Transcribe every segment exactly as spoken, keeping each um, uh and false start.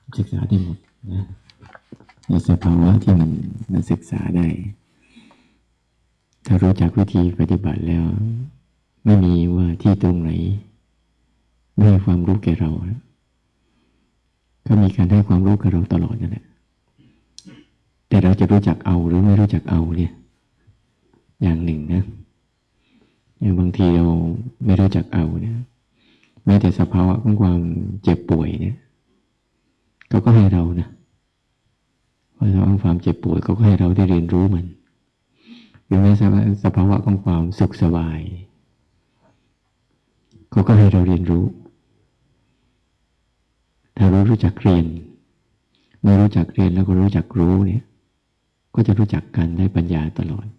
ศึกษาได้หมดนะในสภาวะที่มันมันศึกษาได้ถ้ารู้จักวิธีปฏิบัติแล้วไม่มีว่าที่ตรงไหนไม่ให้ความรู้แก่เราก็มีการให้ความรู้กับเราตลอดนั่นแหละแต่เราจะรู้จักเอาหรือไม่รู้จักเอาเนี่ยอย่างหนึ่งนะอย่างบางทีเราไม่รู้จักเอาเนี่ยแม้แต่สภาวะของความเจ็บป่วยเนี่ยเขาก็ให้เรานะเพราะเราเอาความเจ็บป่วยเขาก็ให้เราได้เรียนรู้มันหรือแม้สภาวะของความสุขสบายเขาก็ให้เราเรียนรู้ถ้าเรารู้จักเรียนไม่รู้จักเรียนแล้วก็รู้จักรู้เนี่ยก็จะรู้จักกันได้ปัญญาตลอด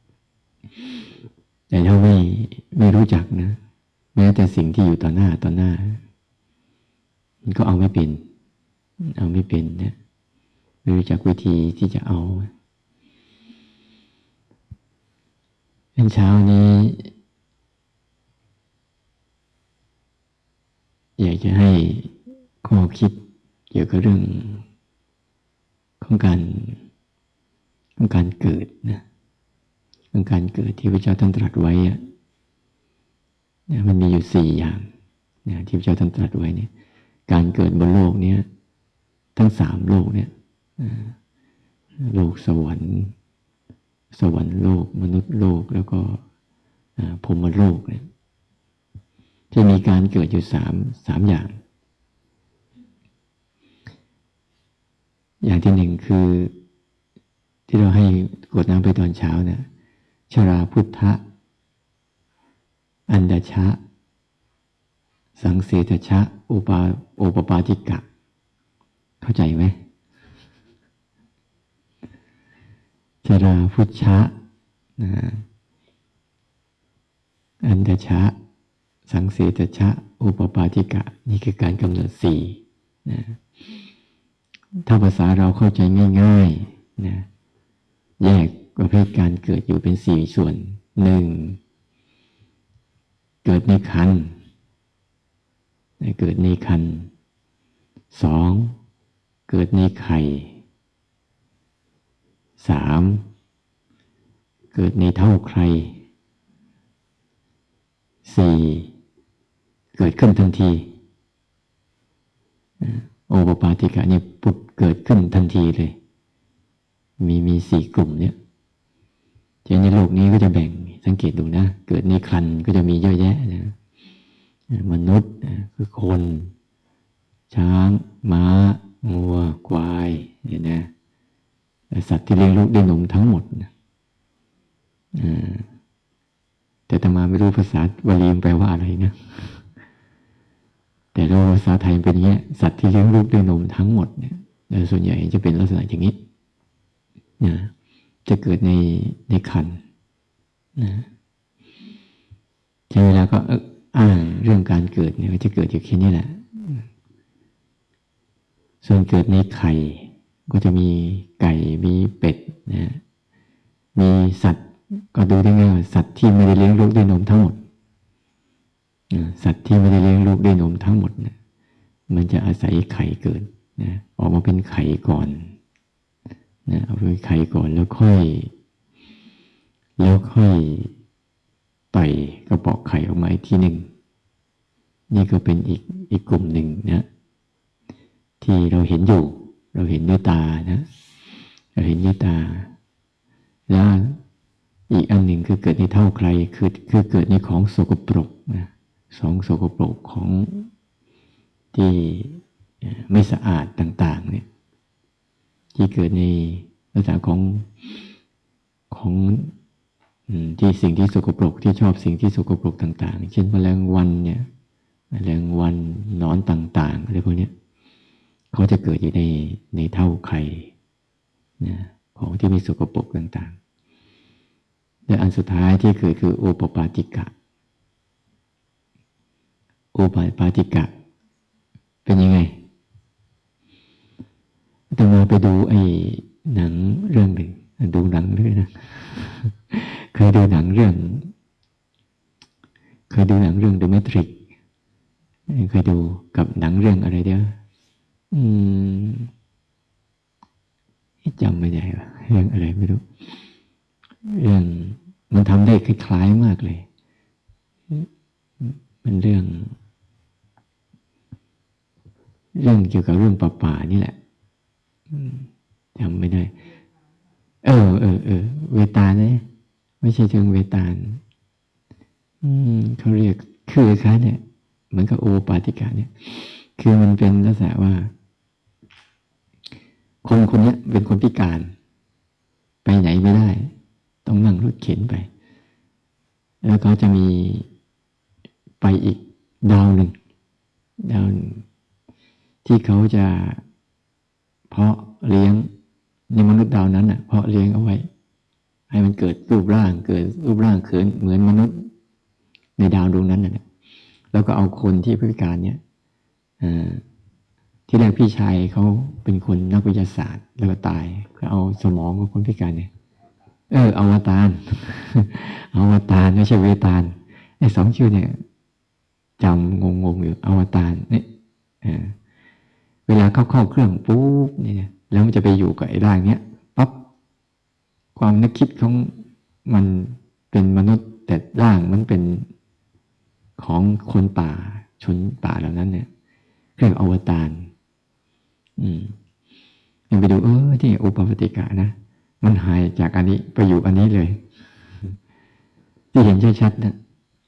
แต่ถ้าไม่ไม่รู้จักนะแม้แต่สิ่งที่อยู่ต่อหน้าต่อหน้ามันก็เอาไม่เป็นเอาไม่เป็นนะไม่รู้จักวิธีที่จะเอาเป็นเช้านี้อยากจะให้ข้อคิดเกี่ยวกับเรื่องของการของการเกิดนะของการเกิดที่พระเจ้าท่านตรัสไว้อะมันมีอยู่สี่อย่างนะที่พระเจ้าท่านตรัสไว้เนี่ยการเกิดบนโลกนี้ทั้งสามโลกเนี่ยโลกสวรรค์สวรรค์โลกมนุษย์โลกแล้วก็พรหมโลกเนี่ยจะมีการเกิดอยู่สามสามอย่างอย่างที่หนึ่งคือที่เราให้กรวดน้ำไปตอนเช้าเนี่ยชราพุทธะอันดชะสังเสทชะอุปาโอปปาติกะเข้าใจไหมชราพุทธะอันดชะสังเสทชะอุปปาติกะนี่คือการกำหนดสี่นะถ้าภาษาเราเข้าใจง่ายๆนะแยกประเภทการเกิดอยู่เป็นสี่ส่วนหนึ่งเกิดในครรภ์เกิดในครรภ์สองเกิดในไข่สามเกิดในเท่าใครสี่เกิดขึ้นทันทีโอปปาติกะเนี่ยปุดเกิดขึ้นทันทีเลยมีมีสี่กลุ่มเนี่ยทีในโลกนี้ก็จะแบ่งสังเกตดูนะเกิดในครรภ์ก็จะมีเยอะแยะนะมนุษย์คือคนช้างม้างัวควายเนี่ยนะสัตว์ที่เลี้ยงลูกด้วยนมทั้งหมดนะแต่อาตมาไม่รู้ภาษาวาลีแปลว่าอะไรนะแต่เราภาษาไทยเป็นอย่างนี้สัตว์ที่เลี้ยงลูกด้วยนมทั้งหมดเนี่ยโดยส่วนใหญ่จะเป็นลักษณะอย่างนี้นะจะเกิดในในครรภ์นะทีเวลาก็อ้างเรื่องการเกิดเนี่ยจะเกิดอยู่แค่นี้แหละส่วนเกิดในไข่ก็จะมีไก่มีเป็ดนะมีสัตว์ก็ดูได้ง่ายว่าสัตว์ที่ไม่ได้เลี้ยงลูกด้วยนมทั้งหมดสัตว์ที่ไม่ได้เลี้ยงลูกด้วยนมทั้งหมดนะมันจะอาศัยไข่เกิดนะออกมาเป็นไข่ก่อนนะเอาเป็นไข่ก่อนแล้วค่อยแล้วค่อยต่อยกระบอกไข่ออกมาอีกทีหนึ่งนี่ก็เป็นอีกอีกกลุ่มหนึ่งนะที่เราเห็นอยู่เราเห็นด้วยตานะเราเห็นด้วยตาแล้วอีกอันหนึ่งคือเกิดในเท่าใครคือคือเกิดในของสกปรกนะสองสกปรกของที่ไม่สะอาดต่างๆเนี่ยที่เกิดในลักษณะของของที่สิ่งที่สกปรกที่ชอบสิ่งที่สกปรกต่างๆเช่นแมลงวันเนี่ยแมลงวันหนอนต่างๆอะไรพวกนี้เขาจะเกิดอยู่ในในเท่าไข่นะของที่มีสกปรกต่างๆและอันสุดท้ายที่เกิดคือโอปปาติกะโอปปาติกะเป็นยังไงต้องมาไปดูไอ้หนังเรื่องหนึ่งดูหนังด้วยนะเคยดูหนังเรื่องเคยดูหนังเรื่อง The Matrix เคยดูกับหนังเรื่องอะไรเดียวอืมจำไม่ได้ว่าเรื่องอะไรไม่รู้เรื่องมันทำได้คล้ายๆมากเลยมันเรื่องเรื่องเกี่ยวกับเรื่องป่าๆนี่แหละจำไม่ได้เออเออเออเวตาลเนี่ยไม่ใช่เชิงเวตาลอืมเขาเรียกคือคล้ายเนี่ยเหมือนกับโอปาติกะเนี่ยคือมันเป็นลักษณะว่าคนคนนี้เป็นคนพิการไปไหนไม่ได้ต้องนั่งรถเข็นไปแล้วก็จะมีไปอีกดาวหนึ่งดาวหนึ่งที่เขาจะเพาะเลี้ยงในมนุษย์ดาวนั้นน่ะเพาะเลี้ยงเอาไว้ให้มันเกิดรูปร่างเกิดรูปร่างเขินเหมือนมนุษย์ในดาวดวงนั้นน่ะแล้วก็เอาคนที่พิการเนี่ยที่แรกพี่ชายเขาเป็นคนนักวิทยาศาสตร์แล้วก็ตายก็เอาสมองของคนพิการเนี่ยเอออวตารอวตารไม่ใช่เวตาลไอ้สองชื่อเนี่ยจำงงๆอยู่อวตารเนี่ยเวลาเข้าเข้าเครื่องปุ๊บเนี่ยแล้วมันจะไปอยู่กับไอ้ร่างเนี้ยปั๊บความนึกคิดของมันเป็นมนุษย์แต่ร่างมันเป็นของคนป่าชนป่าเหล่านั้นเนี่ยเรียกอวตารอืมยังไปดูเออที่อุปปติกะนะมันหายจากอันนี้ไปอยู่อันนี้เลยที่เห็นชัดๆนะ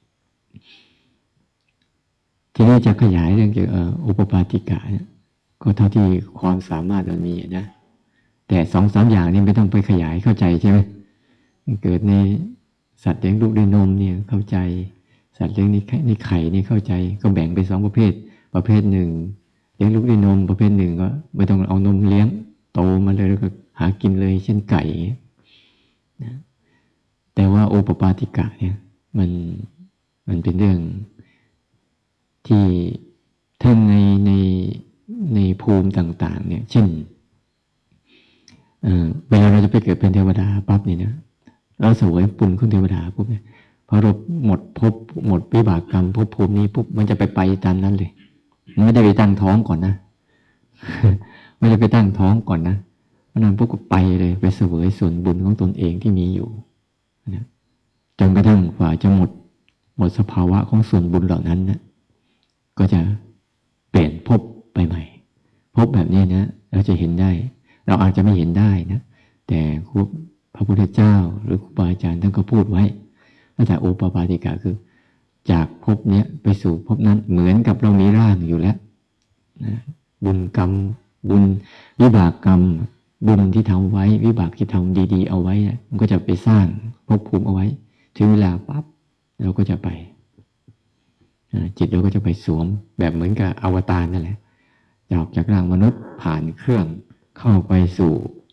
ทีนี้จะขยายเรื่องเกี่ยวกับอุปปาติกะเนี่ยก็เท่าที่ความสามารถมันมีนะแต่สองสามอย่างนี้ไม่ต้องไปขยายเข้าใจใช่ไหมเกิดในสัตว์เลี้ยงลูกด้วยนมเนี่ยเข้าใจสัตว์เลี้ยงในไข่นี่เข้าใจก็แบ่งเป็นสองประเภทประเภทหนึ่งเลี้ยงลูกด้วยนมประเภทหนึ่งก็ไม่ต้องเอานมเลี้ยงโตมาเลยแล้วก็หากินเลยเช่นไก่นะแต่ว่าโอปปาติกะเนี่ยมันมันเป็นเรื่องที่ถ้าในในในภูมิต่างๆเนี่ยเช่นเ, เวลาเราจะไปเกิดเป็นเทวดาปั๊บเนี่ยนะเราเสวยปุญของเทวดาปุ๊บเนี่ยพอเราหมดภพหมดวิบากกรรมภพภูมินี้ปุ๊บมันจะไปไปตามนั้นเลยไม่ได้ไปตั้งท้องก่อนนะไม่ได้ไปตั้งท้องก่อนนะเพราะนั้นพวกก็ไปเลยไปเสวยส่วนบุญของตนเองที่มีอยู่นะจนกระทั่งกว่าจะหมดหมดสภาวะของส่วนบุญเหล่านั้นนะก็จะเปลี่ยนภพไปใหม่ภพแบบนี้นะเราจะเห็นได้เราอาจจะไม่เห็นได้นะแต่พระพุทธเจ้าหรือครูบาอาจารย์ท่านก็พูดไว้ตั้งแต่โอปปาติกะคือจากภพนี้ไปสู่ภพนั้นเหมือนกับเรามีร่างอยู่แล้วนะบุญกรรมบุญวิบากกรรมบุญที่ทำไว้วิบากที่ทำดีๆเอาไว้มันก็จะไปสร้างภพภูมิเอาไว้ถึงเวลาปั๊บเราก็จะไปจิตเราก็จะไปสวมแบบเหมือนกับอวตารนั่นแหละออกจากร่างมนุษย์ผ่านเครื่องเข้าไปสู่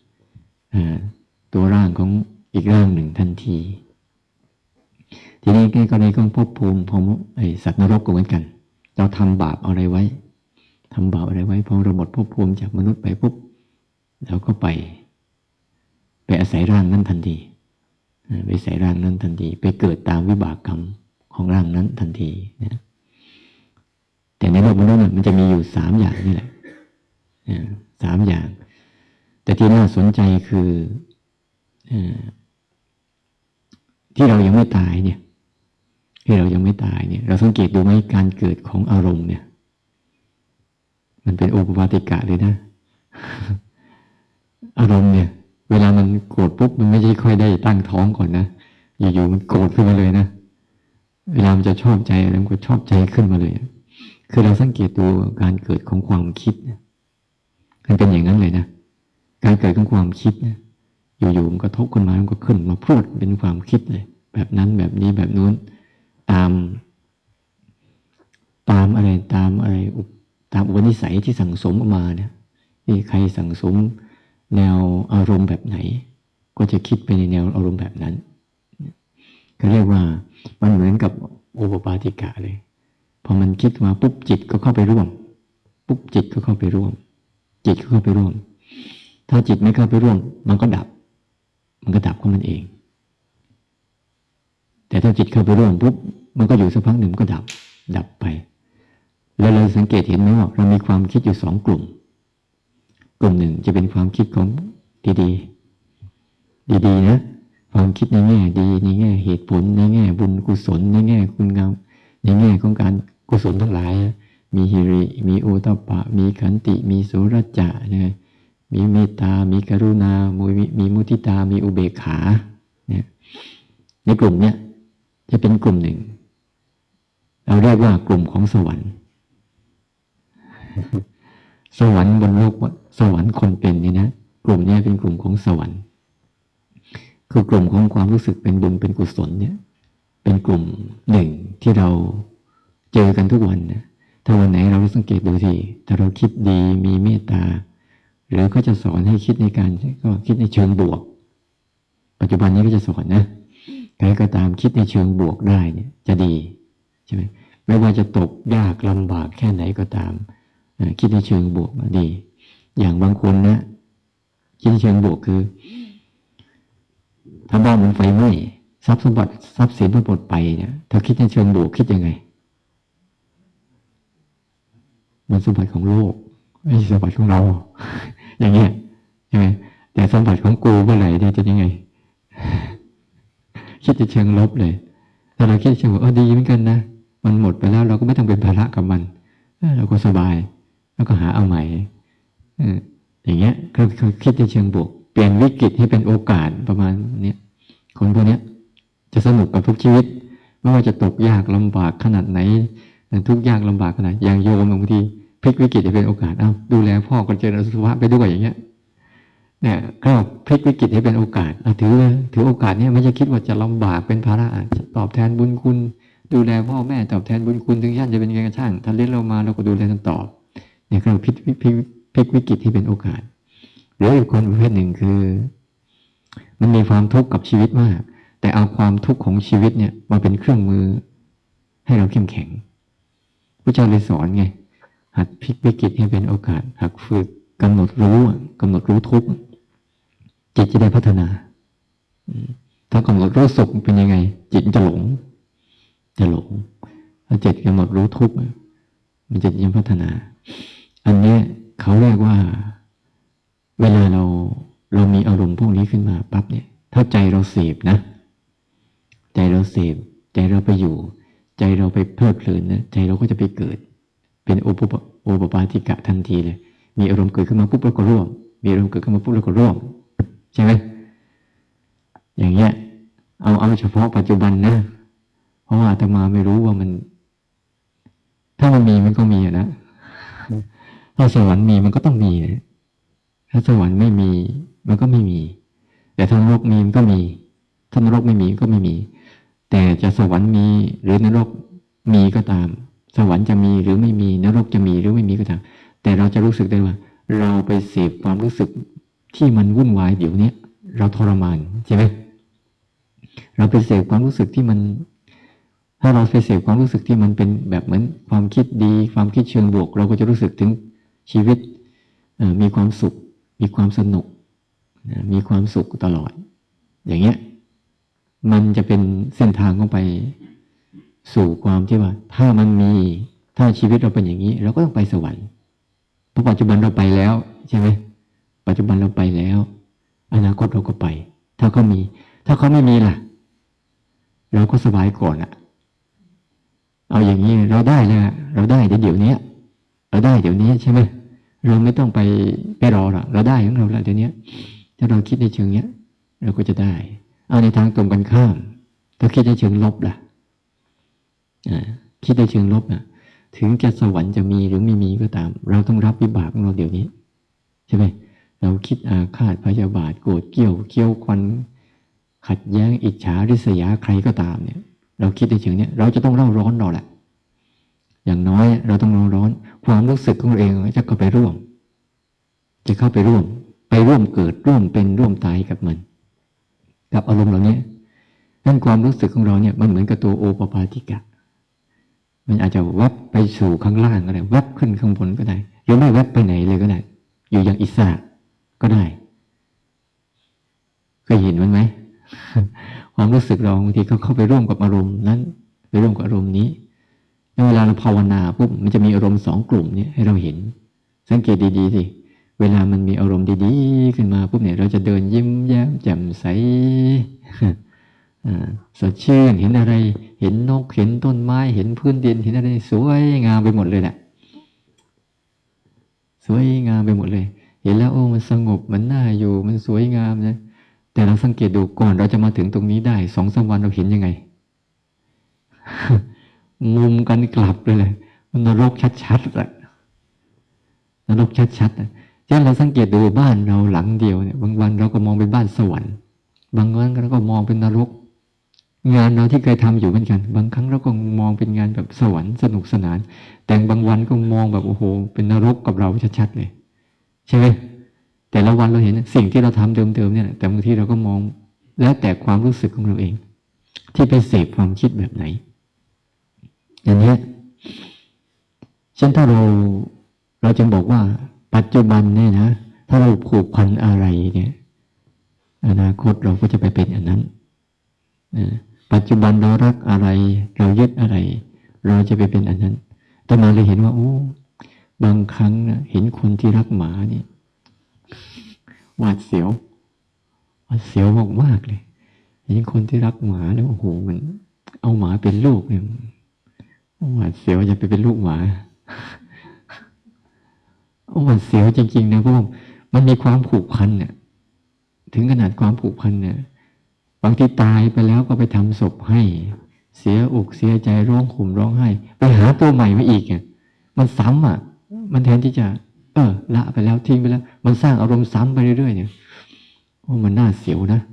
ตัวร่างของอีกร่างหนึ่งทันทีทีนี้ในกรณีของภพภูมิของไอสัตว์นรกก็เหมือนกันเราทำบาปอะไรไว้ทำบาปอะไรไว้พอเราหมดภพภูมิจากมนุษย์ไปปุ๊บเราก็ไปไปอาศัยร่างนั้นทันทีไปอาศัยร่างนั้นทันทีไปเกิดตามวิบากกรรมของร่างนั้นทันทีนะแต่ในโลกมนุษย์มันจะมีอยู่สามอย่างนี่แหละสามอย่างแต่ที่น่าสนใจคือที่เรายังไม่ตายเนี่ยที่เรายังไม่ตายเนี่ยเราสังเกตดูไหมการเกิดของอารมณ์เนี่ยมันเป็นโอปปาติกะเลยนะอารมณ์เนี่ยเวลามันโกรธปุ๊บมันไม่ใช่ค่อยได้ตั้งท้องก่อนนะอยู่ๆมันโกรธขึ้นมาเลยนะเวลามันจะชอบใจอะไรมันก็ชอบใจขึ้นมาเลยคือเราสังเกตดูการเกิดของความคิดมันเป็นอย่างนั้นเลยนะการเกิดของความคิดนะอยู่ๆมันก็ทบขึ้นมามันก็ขึ้นมาพูดเป็นความคิดเลยแบบนั้นแบบนี้แบบนู้นตามตามอะไรตามอะไรตามอุปนิสัยที่สั่งสมออกมาเนี่ยที่ใครสั่งสมแนวอารมณ์แบบไหนก็จะคิดไปในแนวอารมณ์แบบนั้นเขาเรียกว่ามันเหมือนกับโอปปาติกะเลยพอมันคิดมาปุ๊บจิตก็เข้าไปร่วมปุ๊บจิตก็เข้าไปร่วมจิตก็เข้าไปร่วมถ้าจิตไม่เข้าไปร่วมมันก็ดับมันก็ดับของมันเองแต่ถ้าจิตเข้าไปร่วมปุ๊บมันก็อยู่สักพักหนึ่งก็ดับดับไปแล้วเราสังเกตเห็นไหมว่าเรามีความคิดอยู่สองกลุ่มกลุ่มหนึ่งจะเป็นความคิดของดีๆดีๆนะความคิดในแง่ดีในแง่เหตุผลในแง่บุญกุศลในแง่คุณงามในแง่ของการกุศลทั้งหลายมีหิริมีโอตตัปปะมีขันติมีสุรจะนะมีเมตตามีกรุณามีมีมุทิตามีอุเบกขาเนี่ยในกลุ่มเนี้ยจะเป็นกลุ่มหนึ่งเราเรียกว่ากลุ่มของสวรรค์สวรรค์บนโลกสวรรค์คนเป็นนี่นะกลุ่มนี้เป็นกลุ่มของสวรรค์คือกลุ่มของความรู้สึกเป็นบุญเป็นกุศลเนี่ยเป็นกลุ่มหนึ่งที่เราเจอกันทุกวันนะถ้าวันไหนเราสังเกตดูทีถ้าเราคิดดีมีเมตตาหรือก็จะสอนให้คิดในการก็คิดในเชิงบวกปัจจุบันนี้ก็จะสอนนะใครก็ตามคิดในเชิงบวกได้เนี่ยจะดีใช่ไหมไม่ว่าจะตกยากลำบากแค่ไหนก็ตามคิดในเชิงบวกดีอย่างบางคนนะคิดในเชิงบวกคือถ้าบ้านมันไฟไหม้ทรัพย์สมบัติทรัพย์สินมันหมดไปเนี่ยถ้าคิดในเชิงบวกคิดยังไงมันสมบัติของโลกไม่ใช่สมบัติของเราอย่างเงี้ยใช่ไหมแต่สมบัติของกูเมื่อไหร่เนี่ยจะยังไงคิดในเชิงลบเลยแต่เราคิดในเชิงบวกเออดีเหมือนกันนะมันหมดไปแล้วเราก็ไม่ต้องเป็นภาระกับมันเราก็สบายแล้วก็หาเอาใหม่อย่างเงี้ยคือคิดในเชิงบวกเปลี่ยนวิกฤตให้เป็นโอกาสประมาณนี้คนพวกนี้จะสนุกกับทุกชีวิตไม่ว่าจะตกยากลำบากขนาดไหนทุกยากลำบากขนาดอย่างโยมบางทีพลิกวิกฤตให้เป็นโอกาสเอ้าดูแลพ่อคนเจริญสุขภาพไปด้วยอย่างเงี้ยเนี่ยก็พลิกวิกฤตให้เป็นโอกาสถือถือโอกาสนี้ไม่ใช่คิดว่าจะลำบากเป็นภาระตอบแทนบุญคุณดูแลพ่อแม่ตอบแทนบุญคุณถึงท่านจะเป็นยังไงก็ช่างท่านเลี้ยงเรามาเราก็ดูแลท่านตอบเนี่ยเราพลิกพลิกพลิกวิกฤตให้เป็นโอกาสหรืออีกคนประเภทหนึ่งคือมันมีความทุกข์กับชีวิตมากแต่เอาความทุกข์ของชีวิตเนี่ยมาเป็นเครื่องมือให้เราเข้มแข็งพระเจ้าเลยสอนไงหัดพลิกวิกฤตให้เป็นโอกาสหัดฝึกกำหนดรู้กำหนดรู้ทุกข์จิตจะได้พัฒนาถ้ากำหนดรู้สุขเป็นยังไงจิตจะหลงจะหลงถ้าจิตกำหนดรู้ทุกข์มันจะยิ่งพัฒนาอันนี้เขาเรียกว่าเวลาเราเรามีอารมณ์พวกนี้ขึ้นมาปั๊บเนี่ยถ้าใจเราเสพนะใจเราเสพใจเราไปอยู่ใจเราไปเพลิดเพลินนะใจเราก็จะไปเกิดเป็นโอปปโอปปาติกะทันทีเลยมีอารมณ์เกิดขึ้นมาปุ๊บเราก็ร่วมมีอารมณ์เกิดขึ้นมาปุ๊บเราก็ร่วมใช่ไหมอย่างเงี้ยเอาเอาเฉพาะปัจจุบันนะเพราะว่าอาตมาไม่รู้ว่ามันถ้ามันมีมันก็มีนะถ้าสวรรค์มีมันก็ต้องมีนะถ้าสวรรค์ไม่มีมันก็ไม่มีแต่ถ้านรกมีมันก็มีถ้านรกไม่มีก็ไม่มีแต่จะสวรรค์มีหรือนรกมีก็ตามสวรรค์จะมีหรือไม่มีนรกจะมีหรือไม่มีก็ตามแต่เราจะรู้สึกได้ว่าเราไปเสพความรู้สึกที่มันวุ่นวายเดี๋ยวนี้เราทรมานใช่ไหมเราไปเสพความรู้สึกที่มันถ้าเราไปเสพความรู้สึกที่มันเป็นแบบเหมือนความคิดดีความคิดเชิงบวกเราก็จะรู้สึกถึงชีวิตมีความสุขมีความสนุกมีความสุขตลอดอย่างเงี้ยมันจะเป็นเส้นทางเข้าไปสู่ความที่ว่าถ้ามันมีถ้าชีวิตเราเป็นอย่างนี้เราก็ต้องไปสวรรค์เพราะปัจจุบันเราไปแล้วใช่ไหมปัจจุบันเราไปแล้วอนาคตเราก็ไปถ้าเขามีถ้าเขาไม่มีล่ะเราก็สบายก่อนอะเอาอย่างนี้เราได้แล้วเราได้เดี๋ยวนี้เราได้เดี๋ยวนี้ใช่ไหมเราไม่ต้องไปไปรอหรอกเราได้ของเราแล้วเดี๋ยวนี้ถ้าเราคิดในเชิงเนี้ยเราก็จะได้เอาในทางตรงกันข้ามถ้าคิดในเชิงลบล่ะคิดในเชิงลบน่ะถึงจะสวรรค์จะมีหรือไม่มีก็ตามเราต้องรับวิบากของเราเดี๋ยวนี้ใช่ไหมเราคิดอาฆาตพยาบาทโกรธเกลี้ยวเกี้ยวควันขัดแย้งอิจฉาริษยาใครก็ตามเนี่ยเราคิดในเชิงเนี้ยเราจะต้องเร่าร้อนเราแหละอย่างน้อยเราต้องเร่าร้อนความรู้สึกของเราเองจะเข้าไปร่วมจะเข้าไปร่วมไปร่วมเกิดร่วมเป็นร่วมตายกับมันกับอารมณ์เหล่านี้นั่นความรู้สึกของเราเนี่ยมันเหมือนกับตัวโอปปาติกะมันอาจจะแวบไปสู่ข้างล่างก็ได้แวบขึ้นข้างบนก็ได้หรือไม่แวบไปไหนเลยก็ได้อยู่อย่างอิสระก็ได้เคยเห็นมันไหม ความรู้สึกเราบางทีเขาเข้าไปร่วมกับอารมณ์นั้นไปร่วมกับอารมณ์นี้เวลาเราภาวนาปุ๊บมันจะมีอารมณ์สองกลุ่มนี้ให้เราเห็นสังเกตดีๆสิเเวลามันมีอารมณ์ดีๆขึ้นมาปุ๊บเนี่ยเราจะเดินยิ้มแย้มแจ่มใสสดชื่นเห็นอะไรเห็นนกเห็นต้นไม้เห็นพื้นดินเห็นอะไรสวยงามไปหมดเลยแหละสวยงามไปหมดเลยเห็นแล้วโอ้มันสงบมันน่าอยู่มันสวยงามนะแต่เราสังเกตดูก่อนเราจะมาถึงตรงนี้ได้สองสามวันเราเห็นยังไง มุมกันกลับเลยเลยมันนรกชัดๆอะนรกชัดๆอะฉะนั้นเราสังเกตดูบ้านเราหลังเดียวเนี่ยบางวันเราก็มองเป็นบ้านสวรรค์บางวันเราก็มองเป็นนรกงานเราที่เคยทำอยู่เหมือนกันบางครั้งเราก็มองเป็นงานแบบสวรรค์สนุกสนานแต่บางวันก็มองแบบโอ้โหเป็นนรกกับเราชัดๆเลยใช่ไหมแต่ละวันเราเห็นสิ่งที่เราทำเดิมๆเนี่ยแต่บางทีเราก็มองแล้วแต่ความรู้สึกของเราเองที่ไปเสพความคิดแบบไหนอย่างนี้เช่นถ้าเราเราจึงบอกว่าปัจจุบันเนี่ยนะถ้าเราผูกพันอะไรเนี่ยอนาคตเราก็จะไปเป็นอันนั้นปัจจุบันเรารักอะไรเรายึดอะไรเราจะไปเป็นอันนั้นแต่มาเลยเห็นว่าโอ้บางครั้งนะเห็นคนที่รักหมาเนี่ยหวาดเสียวหวาดเสียวมากๆเลยเห็นคนที่รักหมาแล้วโอ้โหมันเอาหมาเป็นลูกเนี่ยหวาดเสียวจะไปเป็นลูกหมาหวาดเสียวจริงๆนะเพราะมันมีความผูกพันเนี่ยถึงขนาดความผูกพันเนี่ยบางทีตายไปแล้วก็ไปทำศพให้เสียอกเสียใจร้องห่มร้องไห้ไปหาตัวใหม่มาอีกอ่ะมันซ้ำอ่ะมันแทนที่จะเออละไปแล้วทิ้งไปแล้วมันสร้างอารมณ์ซ้ำไปเรื่อยๆเนี่ยโอ้มันน่าเสียวนะ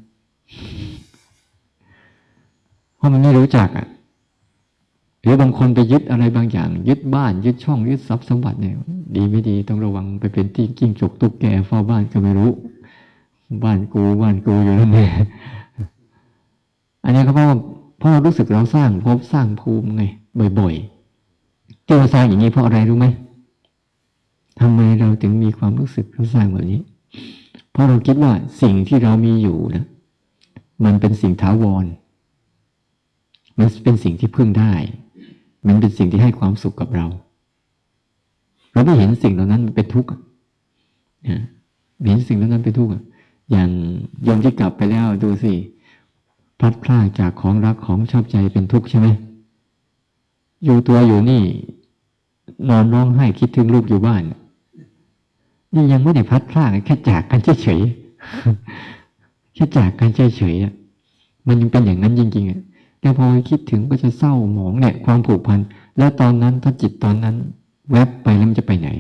เพราะมันไม่รู้จักอ่ะหรือบางคนไปยึดอะไรบางอย่างยึดบ้านยึดช่องยึดทรัพย์สมบัติเนี่ยดีไม่ดีต้องระวังไปเป็นที่กิ้งจกตุ๊กแกเฝ้าบ้านก็ไม่รู้บ้านกูบ้านกูอยู่นั่นเองอันนี้ก็เพราะเพราะเรารู้สึกเราสร้างภพสร้างภูมิไงบ่อยๆที่เราสร้างอย่างนี้เพราะอะไรรู้ไหมทำไมเราถึงมีความรู้สึกเราสร้างแบบนี้เพราะเราคิดว่าสิ่งที่เรามีอยู่นะมันเป็นสิ่งถาวรมันเป็นสิ่งที่พึ่งได้มันเป็นสิ่งที่ให้ความสุขกับเราเราไม่เห็นสิ่งเหล่านั้นเป็นทุกข์นะเห็นสิ่งเหล่านั้นเป็นทุกข์อย่างโยมที่กลับไปแล้วดูสิพลัดพรากจากของรักของชอบใจเป็นทุกข์ใช่ไหมอยู่ตัวอยู่นี่นอนร้องไห้คิดถึงลูกอยู่บ้านนี่ยังไม่ได้พลัดพรากแค่จากกันเฉยๆแค่จากกันเฉยๆมันยังเป็นอย่างนั้นจริงๆแต่พอคิดถึงก็จะเศร้าหมองเนี่ยความผูกพันแล้วตอนนั้นถ้าจิตตอนนั้นแวบไปแล้วมันจะไปไหน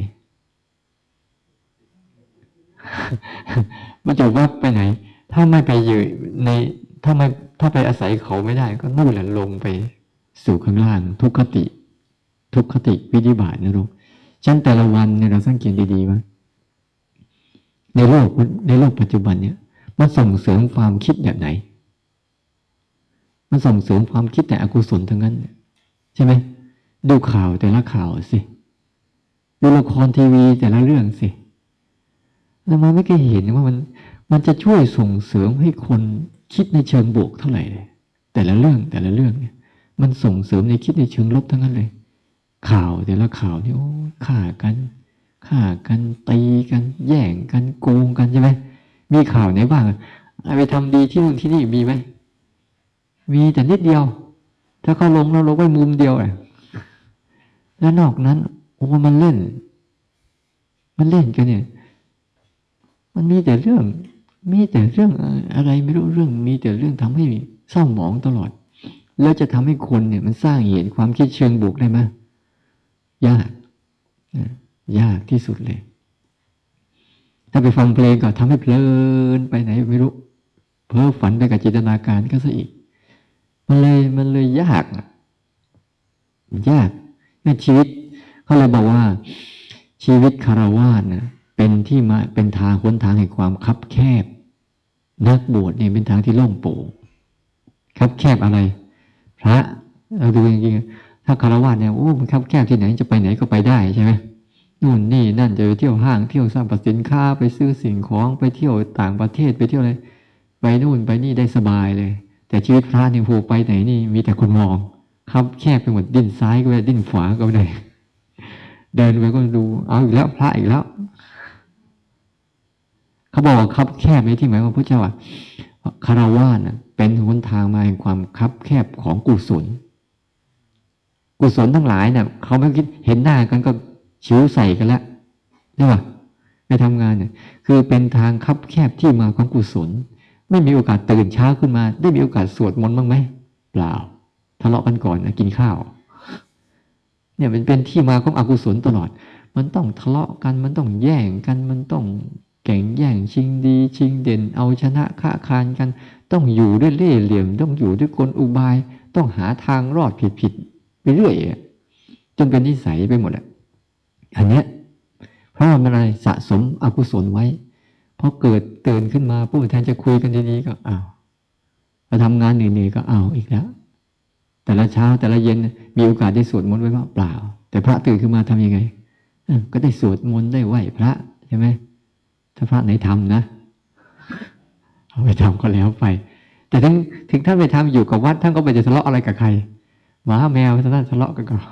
มันจะแวบไปไหนถ้าไม่ไปอยู่ในถ้าไม่ถ้าไปอาศัยเขาไม่ได้ก็นู่นแหละลงไปสู่ข้างล่างทุกขติทุกขติวิธิบาตนะลูกฉันแต่ละวันเนี่ยเราสังเกตดีๆว่าในโลกในโลกปัจจุบันเนี่ยมันส่งเสริมความคิดแบบไหนมันส่งเสริมความคิดแต่อกุศลทั้งนั้นใช่ไหมดูข่าวแต่ละข่าวสิดูละครทีวีแต่ละเรื่องสิแล้วมันไม่เคยเห็นว่ามันมันจะช่วยส่งเสริมให้คนคิดในเชิงบวกเท่าไหร่เลยแต่ละเรื่องแต่ละเรื่องเนี่ยมันส่งเสริมในคิดในเชิงลบทั้งนั้นเลยข่าวแต่ละข่าวนี่โอ้ฆ่ากันฆ่ากันตีกันแย่งกันโกงกันใช่ไหมมีข่าวไหนบ้างไปทำดีที่นู่นที่นี่มีไหมมีแต่นิดเดียวถ้าเขาลงเราลงไว้มุมเดียวอ่ะแล้วนอกนั้นโอ้มันเล่นมันเล่นกันเนี่ยมันมีแต่เรื่องมีแต่เรื่องอะไรไม่รู้เรื่องมีแต่เรื่องทำให้เศร้าหมองตลอดแล้วจะทำให้คนเนี่ยมันสร้างเหตุความคิดเชิงบวกได้ไหมยากยากที่สุดเลยถ้าไปฟังเพลงก็ทำให้เพลินไปไหนไม่รู้เพ้อฝันไปกับจินตนาการก็ซะอีกมันเลยมันเลยยากยากในชีวิตเขาเลยบอกว่าชีวิตคฤหัสถ์นะเป็นที่มาเป็นทางหนทางแห่งความคับแคบนักบวชเนี่ยเป็นทางที่โล่งโปร่งคับแคบอะไรพระเราดูจริงๆถ้าคฤหัสถ์เนี่ยโอ้มันคับแคบที่ไหนจะไปไหนก็ไปได้ใช่ไหมนู่นนี่นั่นจะไปเที่ยวห้างเที่ยวสร้างสินค้าไปซื้อสิ่งของไปเที่ยวต่างประเทศไปเที่ยวอะไรไปนู่นไปนี่ได้สบายเลยแต่ชีวิตพระเนี่ยโหไปไหนนี่มีแต่คนมองคับแคบไปหมดดิ้นซ้ายก็ไม่ได้ดิ้นขวาก็ไม่ได้เดินไปก็ดูเอาอีกแล้วพระอีกแล้วเขาบอกว่าคับแคบในที่หมายว่าพระเจ้าอ่ะคารวะน่ะเป็นหนทางมาแห่งความคับแคบของกุศลกุศลทั้งหลายเนี่ยเขาไม่คิดเห็นหน้ากันก็ชิวใส่กันแล้วใช่ป่ะไปทำงานเนี่ยคือเป็นทางคับแคบที่มาของกุศลไม่มีโอกาสตื่นเช้าขึ้นมาได้มีโอกาสสวดมนต์บ้างไหมเปล่าทะเลาะกันก่อนนะกินข้าวเนี่ยมันเป็นที่มาของอกุศลตลอดมันต้องทะเลาะกันมันต้องแย่งกันมันต้องแข่งแย่งชิงดีชิงเด่นเอาชนะค้าคานกันต้องอยู่ด้วยเล่ห์เหลี่ยมต้องอยู่ด้วยกลอุบายต้องหาทางรอดผิดๆไปเรื่อยจนเป็นนิสัยไปหมดอ่ะอันเนี้ยเพราะว่ามันอะไรสะสมอกุศลไว้พอเกิดตื่นขึ้นมาผู้แทนจะคุยกันดีๆก็อ้าวมาทำงานเหนื่อยๆก็อ้าวอีกแล้วแต่ละเช้าแต่ละเย็นมีโอกาสได้สวดมนต์ไว้บ้างเปล่าแต่พระตื่นขึ้นมาทำยังไงก็ได้สวดมนต์ได้ไหว้พระใช่ไหมถ้าพระไหนทำนะเอาไปทำก็แล้วไปแต่ถึงถึงท่านไปทำอยู่กับวัดท่านก็ไม่จะทะเลาะอะไรกับใครหมาแมวท่านทะเลาะกันก่อน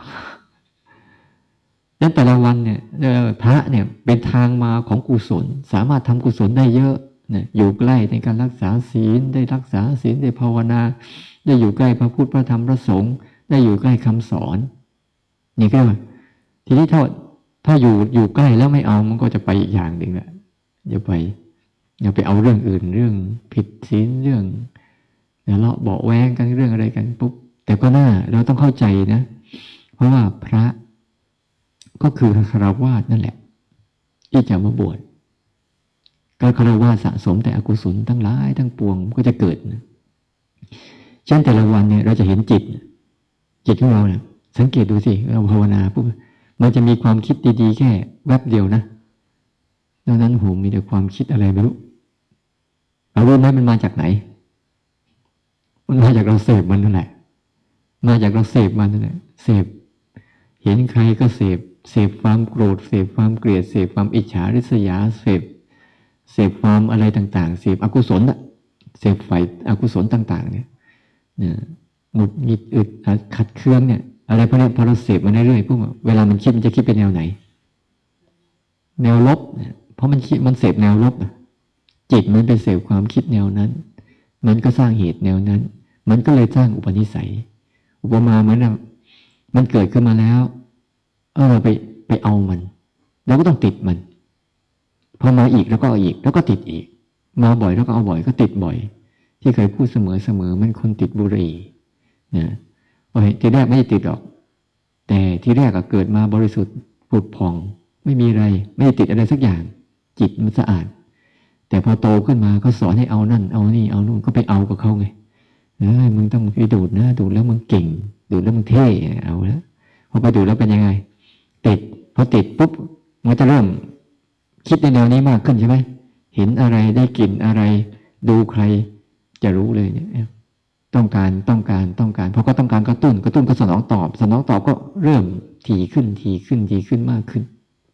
นั้นแต่ละวันเนี่ยพระเนี่ยเป็นทางมาของกุศลสามารถทำกุศลได้เยอะเนี่ยอยู่ใกล้ในการรักษาศีลได้รักษาศีลได้ภาวนาได้อยู่ใกล้พระพุทธพระธรรมพระสงฆ์ได้อยู่ใกล้คำสอนนี่ก็ทีนี้ถ้าถ้าอยู่อยู่ใกล้แล้วไม่เอามันก็จะไปอีกอย่างหนึ่งแหละอย่าไปอย่าไปเอาเรื่องอื่นเรื่องผิดศีลเรื่องทะเลาะเบาแวงกันเรื่องอะไรกันปุ๊บแต่ก็น่าเราต้องเข้าใจนะเพราะว่าพระก็คือคฤหัสถ์นั่นแหละที่จะมาบวชก็คฤหัสถ์สะสมแต่อกุศลทั้งหลายทั้งปวงก็จะเกิดนะเช่นแต่ละวันเนี่ยเราจะเห็นจิตจิตของเราเนี่ยสังเกตดูสิเราภาวนาปุ๊บมันจะมีความคิดดีๆแค่แวบเดียวนะดังนั้นโหมีแต่ความคิดอะไรไม่รู้เรารู้ไหมมันมาจากไหนมันมาจากเราเสพมันนั่นแหละมาจากเราเสพมันนั่นแหละเสพเห็นใครก็เสพเสพความโกรธเสพความเกลียดเสพความอิจฉาริษยาเสพเสพความอะไรต่างๆเสพอกุศลน่ะเสพไฟอกุศลต่างๆเนี่ยเนี่ยหงุดหงิดอึดขัดเคืองเนี่ยอะไรพวกนี้พอเราเสพมันเรื่อยๆพวกเวลามันคิดมันจะคิดเป็นแนวไหนแนวลบเนี่ยเพราะมันคิดมันเสพแนวลบจิตมันไปเสพความคิดแนวนั้นมันก็สร้างเหตุแนวนั้นมันก็เลยสร้างอุปนิสัยอุปมาเหมือนมันเกิดขึ้นมาแล้วเออเราไปไปเอามันเราก็ต้องติดมันพอมาอีกแล้วก็เอาอีกแล้วก็ติดอีกมาบ่อยแล้วก็เอาบ่อยก็ติดบ่อยที่เคยพูดเสมอเสมอมันคนติดบุหรี่นะโอ้ยทีแรกไม่ได้ติดหรอกแต่ที่แรกก็เกิดมาบริสุทธิ์ผุดผ่องไม่มีอะไรไม่ได้ติดอะไรสักอย่างจิตมันสะอาดแต่พอโตขึ้นมาก็สอนให้เอานั่นเอานี่เอานู่นก็ไปเอากับเขาไงเอ้ยมึงต้องไปดูดนะดูดแล้วมึงเก่งดูดแล้วมึงเท่เอาแล้วพอไปดูดแล้วเป็นยังไงติดพอติดปุ๊บมันจะเริ่มคิดในแนวนี้มากขึ้นใช่ไหมเห็นอะไรได้กลิ่นอะไรดูใครจะรู้เลยเนี่ยต้องการต้องการต้องการพอก็ต้องการกระตุ้นกระตุ้นก็สนองตอบสนองตอบก็เริ่มถี่ขึ้นถี่ขึ้นถี่ขึ้นมากขึ้น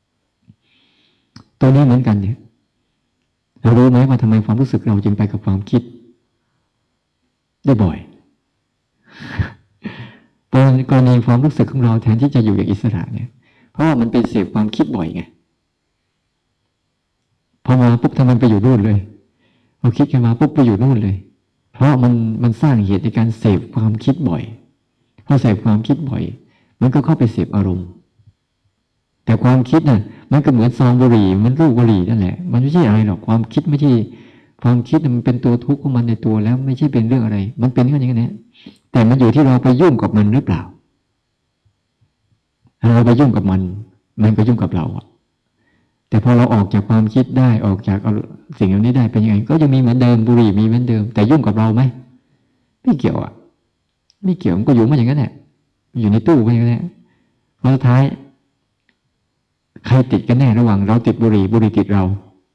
ตัวนี้เหมือนกันเนี่ยเรารู้ไหมว่าทำไมความรู้สึกเราจึงไปกับความคิดได้บ่อยกรณีความรู้สึกของเราแทนที่จะอยู่อย่างอิสระเนี่ยเพราะว่ามันเป็นเสพความคิดบ่อยไงพอมาปุ๊บทำไมไปอยู่นู่นเลยพอคิดขึ้นมาปุ๊บไปอยู่นู่นเลยเพราะมันมันสร้างเหตุในการเสพความคิดบ่อยพอเสพความคิดบ่อยมันก็เข้าไปเสพอารมณ์แต่ความคิดน่ะมันก็เหมือนซองบุหรี่มันลูกบุหรี่นั่นแหละมันไม่ใช่อะไรหรอกความคิดไม่ใช่ความคิดมันเป็นตัวทุกข์ของมันในตัวแล้วไม่ใช่เป็นเรื่องอะไรมันเป็นแค่นี้นะแต่มันอยู่ที่เราไปยุ่งกับมันหรือเปล่าเราไปยุ่งกับมันมันก็ยุ่งกับเราอะแต่พอเราออกจากความคิดได้ออกจากสิ่งเหล่านี้ได้เป็นยังไงก็ยังมีเหมือนเดิมบุหรี่มีเหมือนเดิมแต่ยุ่งกับเราไหมไม่เกี่ยวอะไม่เกี่ยวมันก็อยู่มาอย่างนั้นแหละอยู่ในตู้ไปอย่างนั้นแหละพอสุดท้ายใครติดกันแน่ระหว่างเราติดบุหรี่บุหรี่ติดเรา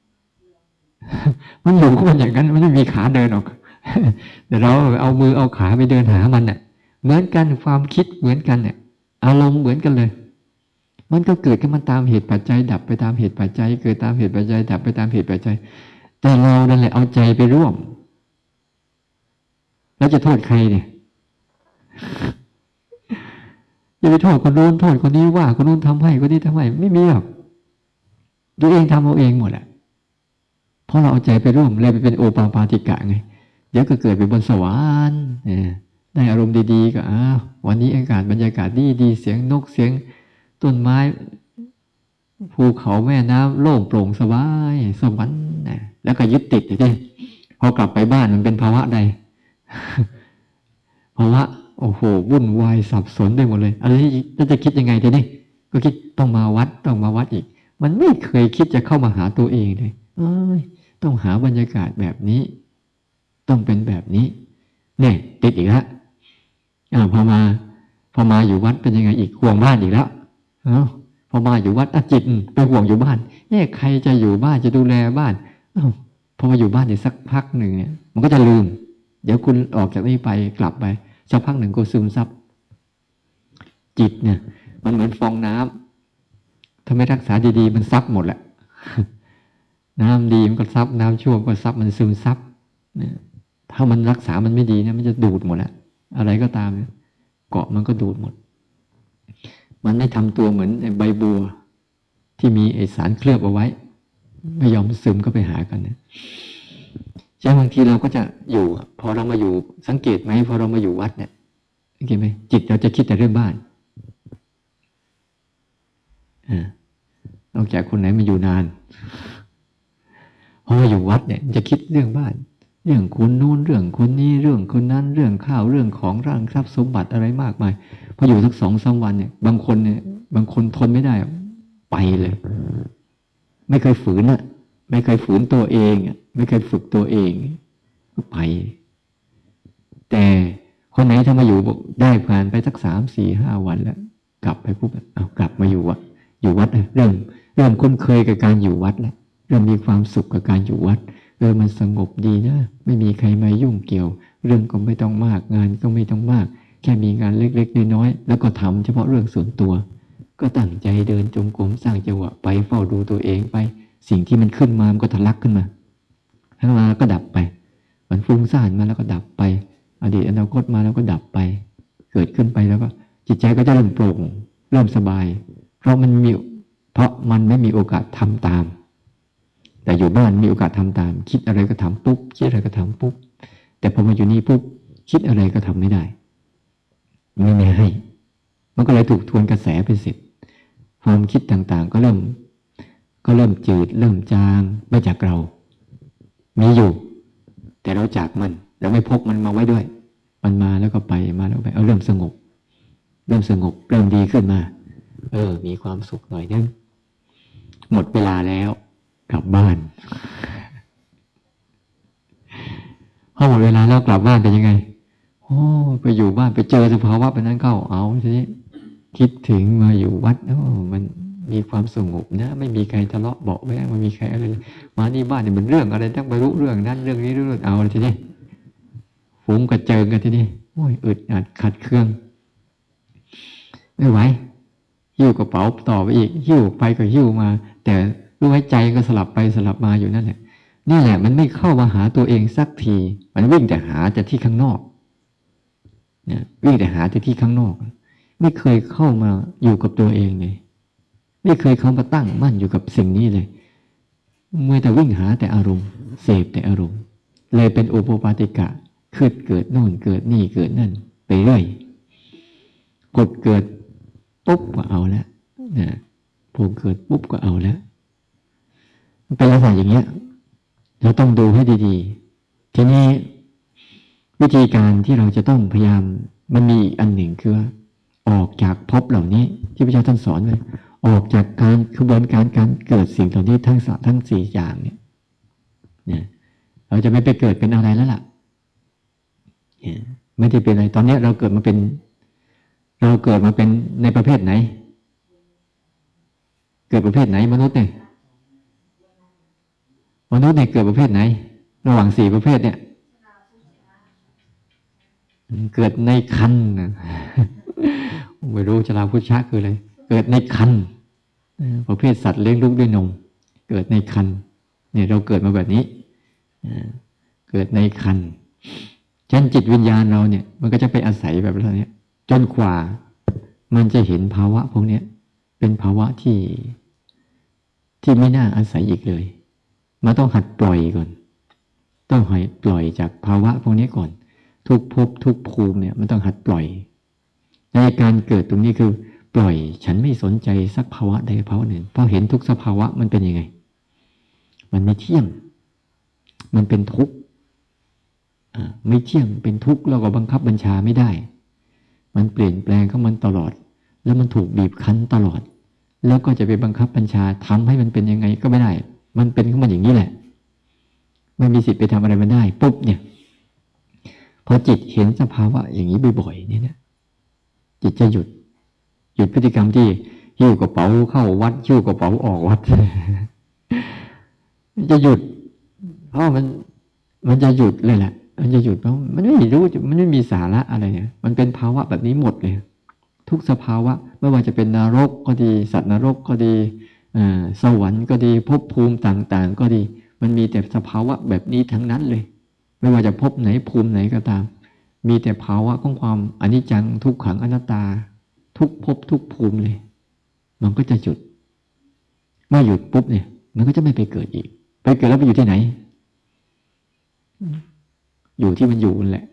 มันอยู่ของมันอย่างนั้นมันไม่มีขาเดินออก แต่เราเอามือเอาขาไปเดินหามันน่ะเหมือนกันความคิดเหมือนกันเนี่ยอารมณ์เหมือนกันเลยมันก็เกิดขึ้นมาตามเหตุปัจจัยดับไปตามเหตุปัจจัยเกิดตามเหตุปัจจัยดับไปตามเหตุปัจจัยแต่เรานั่นแหละเอาใจไปร่วมแล้วจะโทษใครเนี่ย อย่าไปโทษคนโน้นโทษคนนี้ว่าคนโน้นทำให้คนนี้ทำให้ไม่มีหรอกตัวเองทำเอาเองหมดแหละเพราะเราเอาใจไปร่วมเลยไปเป็นโอปาปาติกะไงเดี๋ยวก็เกิดไปบนสวรรค์ได้อารมณ์ดีๆก็อ้าววันนี้อากาศบรรยากาศดีดีเสียงนกเสียงต้นไม้ภูเขาแม่น้ำโล่งโปร่งสบายสวรรค์นะแล้วก็ยึดติดอยู่ที่พอกลับไปบ้านมันเป็นภาวะใด ภาวะโอ้โหวุ่นวายสับสนไปหมดเลยอะไรที่จะคิดยังไงทีนี้ก็คิดต้องมาวัดต้องมาวัดอีกมันไม่เคยคิดจะเข้ามาหาตัวเองเลยเอ้ยต้องหาบรรยากาศแบบนี้ต้องเป็นแบบนี้เนี่ยติดอีกแล้วอ่าพอมาพอมาอยู่วัดเป็นยังไงอีกห่วงบ้านอีกแล้วเอ้าพอมาอยู่วัดอ่ะจิตไปห่วงอยู่บ้านเนี่ยใครจะอยู่บ้านจะดูแลบ้านอ้าวพอมาอยู่บ้านเนี่ยสักพักหนึ่งเนี่ยมันก็จะลืมเดี๋ยวคุณออกจากนี้ไปกลับไปสักพักหนึ่งก็ซึมซับจิตเนี่ยมันเหมือนฟองน้ำถ้าไม่รักษาดีๆมันซับหมดแหละน้ำดีมันก็ซับน้ำชั่วก็ซับมันซึมซับเนี่ยถ้ามันรักษามันไม่ดีเนี่ยมันจะดูดหมดแหละอะไรก็ตามเกาะมันก็ดูดหมดมันไม่ทำตัวเหมือนใบบัวที่มีไอสารเคลือบเอาไว้ไม่ยอมซึมก็ไปหากันเนี่ยใช่บางทีเราก็จะอยู่พอเรามาอยู่สังเกตไหมพอเรามาอยู่วัดเนี่ยสังเกตไหมจิตเราจะคิดแต่เรื่องบ้านอ่านอกจากคนไหนมาอยู่นานพอมาอยู่วัดเนี่ยจะคิดเรื่องบ้านเรื่องคนนู้นเรื่องคนนี้เรื่องคนนั้นเรื่องข้าวเรื่องของร่างทรัพย์สมบัติอะไรมากมายพออยู่สักสองสามวันเนี่ยบางคนเนี่ยบางคนทนไม่ได้ไปเลยไม่เคยฝืนอะไม่เคยฝืนตัวเองไม่เคยฝึกตัวเองก็ไปแต่คนไหนถ้ามาอยู่ได้ผ่านไปสักสามสี่ห้าวันแล้วกลับไปปุ๊บเอากลับมาอยู่วัดอยู่วัดเริ่มเริ่มคุ้นเคยกับการอยู่วัดแล้วเริ่มมีความสุขกับการอยู่วัดเออมันสงบดีนะไม่มีใครมายุ่งเกี่ยวเรื่องก็ไม่ต้องมากงานก็ไม่ต้องมากแค่มีงานเล็กๆน้อยๆแล้วก็ทำเฉพาะเรื่องส่วนตัวก็ตั้งใจเดินจงกรมสร้างจังหวะไปเฝ้าดูตัวเองไปสิ่งที่มันขึ้นมามันก็ทะลักขึ้นมาทั้งมาก็ดับไปมันฟุ้งซ่านมาแล้วก็ดับไปอดีตอนาคตมาแล้วก็ดับไปเกิดขึ้นไปแล้วก็จิตใจก็จะเริ่มโปร่งเริ่มสบายเพราะมันมีเพราะมันไม่มีโอกาสทำตามแต่อยู่บ้านมีโอกาสทำตามคิดอะไรก็ทำปุ๊บคิดอะไรก็ทำปุ๊บแต่พอมาอยู่นี่ปุ๊บคิดอะไรก็ทำไม่ได้ไม่ไม่ให้มันก็เลยถูกทวนกระแสไปเสร็จความคิดต่างๆก็เริ่มก็เริ่มจืดเริ่มจางไปจากเรามีอยู่แต่เราจากมันเราไม่พกมันมาไว้ด้วยมันมาแล้วก็ไปมาแล้วไปเอาเริ่มสงบเริ่มสงบเริ่มดีขึ้นมาเออมีความสุขหน่อยนึงหมดเวลาแล้วกลับบ้านพอหมดเวลาแล้วกลับบ้านเป็นยังไงโอ้ไปอยู่บ้านไปเจอสภาวะแบบนั้นเข้าเอาทีนี้คิดถึงมาอยู่วัดโอ้มันมีความสงบนะไม่มีใครทะเลาะเบาะแว้งไม่มีใครอะไรมานี่บ้านนี่มันเรื่องอะไรต้องไปรู้เรื่องนั้นเรื่องนี้เรื่องเอาทีนี้ฟุ้งกระเจิงกันทีนี้โอ้ยอึดอัดขัดเครื่องไม่ไหวหิ้วกระเป๋าต่อไปอีกหิ้วไปก็หิ้วมาแต่รู้ไว้ใจก็สลับไปสลับมาอยู่นั่นแหละนี่แหละมันไม่เข้ามาหาตัวเองสักทีมันวิ่งแต่หาแต่ที่ข้างนอกเนี่ยวิ่งแต่หาแต่ที่ข้างนอกไม่เคยเข้ามาอยู่กับตัวเองเลยไม่เคยเข้ามาตั้งมั่นอยู่กับสิ่งนี้เลยเมื่อแต่วิ่งหาแต่อารมณ์เสพแต่อารมณ์เลยเป็นโอโปปาติกะขึ้นเกิดโน่นเกิดนี่เกิดนั่นไปเรื่อยกดเกิดปุ๊บก็เอาแล้วนะพอเกิดปุ๊บก็เอาแล้วเป็นลักษณะอย่างเงี้ยเราต้องดูให้ดีๆทีนี้วิธีการที่เราจะต้องพยายามมันมีอีกอันหนึ่งคือว่าออกจากภพเหล่านี้ที่พระเจ้าท่านสอนไว้ออกจากการกระบวนการการเกิดสิ่งเหล่านี้ทั้งสามทั้งสี่อย่างเนี่ยเนี่ยเราจะไม่ไปเกิดเป็นอะไรแล้วล่ะไม่ได้เป็นอะไรตอนนี้เราเกิดมาเป็นเราเกิดมาเป็นในประเภทไหนเกิดประเภทไหนมนุษย์เนี่ยมนุษย์เนี่ยเกิดประเภทไหนระหว่างสี่ประเภทเนี่ยเกิดในครรภ์ไม่รู้ชราพุชชะคืออะไรเกิดในครรภ์ประเภทสัตว์เลี้ยงลูกด้วยนมเกิดในครรภ์เนี่ยเราเกิดมาแบบนี้เกิดในครรภ์ฉะนั้นจิตวิญญาณเราเนี่ยมันก็จะไปอาศัยแบบนี้จนกว่ามันจะเห็นภาวะพวกนี้เป็นภาวะที่ที่ไม่น่าอาศัยอีกเลยมันต้องหัดปล่อยก่อนต้องหัดปล่อยจากภาวะพวกนี้ก่อนทุกภพทุกภูมิเนี่ยมันต้องหัดปล่อยในการเกิดตรงนี้คือปล่อยฉันไม่สนใจสักภาวะใดภาวะหนึ่งเพราะเห็นทุกสภาวะมันเป็นยังไงมันไม่เที่ยงมันเป็นทุกข์ไม่เที่ยงเป็นทุกข์แล้วก็บังคับบัญชาไม่ได้มันเปลี่ยนแปลงของมันตลอดแล้วมันถูกบีบคั้นตลอดแล้วก็จะไปบังคับบัญชาทำให้มันเป็นยังไงก็ไม่ได้มันเป็นของมันอย่างนี้แหละไม่มีสิทธิ์ไปทำอะไรมันได้ปุ๊บเนี่ยพอจิตเห็นสภาวะอย่างนี้บ่อยๆเนี่ยจิตจะหยุดหยุดพฤติกรรมที่หิ้วกระเป๋าเข้าวัดหิ้วกระเป๋าออกวัด จะหยุดเพราะมันมันจะหยุดเลยแหละมันจะหยุดเพราะมันไม่รู้มันไม่มีสาระอะไรเนี่ยมันเป็นภาวะแบบนี้หมดเลยทุกสภาวะไม่ว่าจะเป็นนรกก็ดีสัตว์นรกก็ดีสวรรค์ก็ดีภพภูมิต่างๆก็ดีมันมีแต่สภาวะแบบนี้ทั้งนั้นเลยไม่ว่าจะภพไหนภูมิไหนก็ตามมีแต่ภาวะของความอนิจจังทุกขังอนัตตาทุกภพทุกภูมิเลยมันก็จะหยุดเมื่อหยุดปุ๊บเนี่ยมันก็จะไม่ไปเกิดอีกไปเกิดแล้วไปอยู่ที่ไหนอยู่ที่มันอยู่นั่นแหละ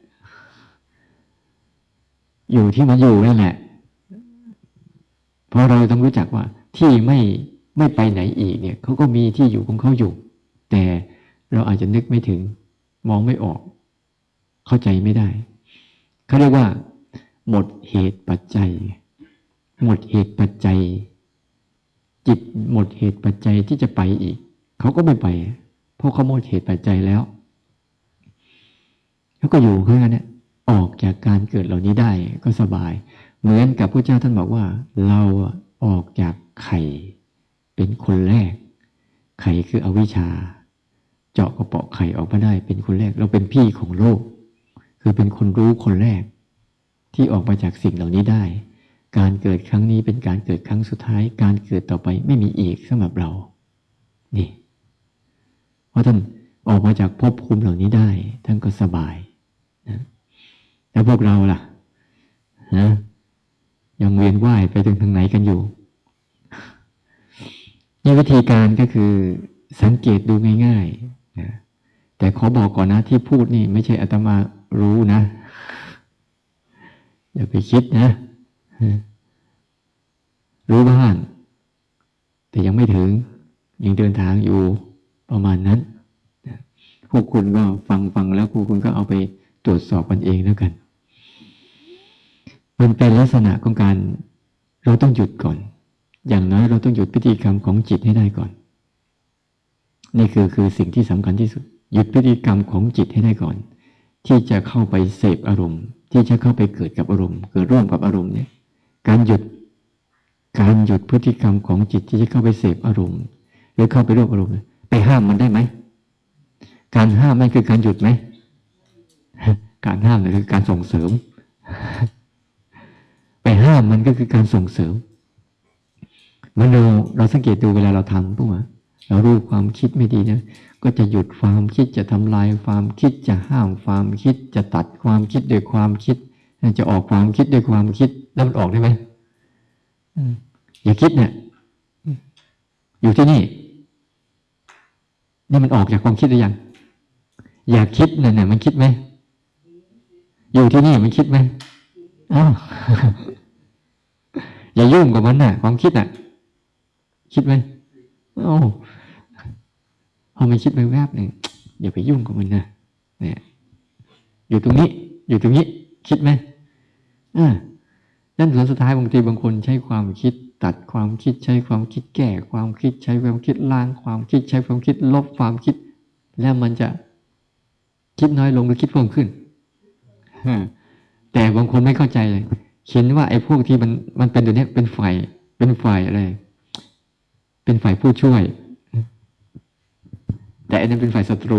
อยู่ที่มันอยู่นั่นแหละเพราะเราต้องรู้จักว่าที่ไม่ไม่ไปไหนอีกเนี่ยเขาก็มีที่อยู่ของเขาอยู่แต่เราอาจจะนึกไม่ถึงมองไม่ออกเข้าใจไม่ได้เขาเรียกว่าหมดเหตุปัจจัยหมดเหตุปัจจัยจิตหมดเหตุปัจจัยที่จะไปอีกเขาก็ไม่ไปเพราะเขาหมดเหตุปัจจัยแล้วเขาก็อยู่แค่นั้นเนี่ยออกจากการเกิดเหล่านี้ได้ก็สบายเหมือนกับพระเจ้าท่านบอกว่าเราออกจากไข่เป็นคนแรกไข่คืออวิชชาเจาะกระเปาะไข่ออกมาได้เป็นคนแรกเราเป็นพี่ของโลกคือเป็นคนรู้คนแรกที่ออกมาจากสิ่งเหล่านี้ได้การเกิดครั้งนี้เป็นการเกิดครั้งสุดท้ายการเกิดต่อไปไม่มีอีกสำหรับเรานี่เพราะท่านออกมาจากภพภูมิเหล่านี้ได้ท่านก็สบายนะแล้วพวกเราล่ะนะยังเวียนว่ายไปถึงทางไหนกันอยู่นี่วิธีการก็คือสังเกตดูง่ายๆนะแต่ขอบอกก่อนนะที่พูดนี่ไม่ใช่อาตมารู้นะอย่าไปคิดนะรู้บ้างแต่ยังไม่ถึงยังเดินทางอยู่ประมาณนั้นพวกคุณก็ฟังฟังแล้วพวกคุณก็เอาไปตรวจสอบกันเองแล้วกันมันเป็นลักษณะของการเราต้องหยุดก่อนอย่างน้อยเราต้องหยุดพฤติกรรมของจิตให้ได้ก่อนนี่คือคือสิ่งที่สำคัญที่สุดหยุดพฤติกรรมของจิตให้ได้ก่อนที่จะเข้าไปเสพอารมณ์ที่จะเข้าไปเกิดกับอารมณ์เกิดร่วมกับอารมณ์เนี่ยการหยุดการหยุดพฤติกรรมของจิตที่จะเข้าไปเสพอารมณ์หรือเข้าไปร่วมอารมณ์ไปห้ามมันได้ไหมการห้ามนั่นคือการหยุดไหมการห้ามนั่นคือการส่งเสริมไปห้ามมันก็คือการส่งเสริมเมื่อเราเราสังเกตดูเวลาเราทำปุ๊บเรารู้ความคิดไม่ดีนะก็จะหยุดความคิดจะทำลายความคิดจะห้ามความคิดจะตัดความคิดด้วยความคิดจะออกความคิดด้วยความคิดแล้วมันออกได้ไหมอย่าคิดเนี่ยอยู่ที่นี่นี่มันออกจากความคิดหรือยังอยากคิดเนี่ยเนี่ยมันคิดไหมอยู่ที่นี่มันคิดไหมอ้าวอย่ายุ่งกับมันน่ะความคิดน่ะคิดไหมโอ้พอมันคิดไปแวบหนึ่งอย่าไปยุ่งกับมันนะเนี่ยอยู่ตรงนี้อยู่ตรงนี้คิดไหมอ่านั่นผลสุดท้ายบางทีบางคนใช้ความคิดตัดความคิดใช้ความคิดแก้ความคิดใช้ความคิดล้างความคิดใช้ความคิดลบความคิดแล้วมันจะคิดน้อยลงหรือคิดเพิ่มขึ้นแต่บางคนไม่เข้าใจเลยเห็นว่าไอ้พวกที่มันมันเป็นตัวนี้เป็นฝ่ายเป็นฝ่ายอะไรเป็นฝ่ายผู้ช่วยแต่อันนั้นเป็นฝ่ายศัตรู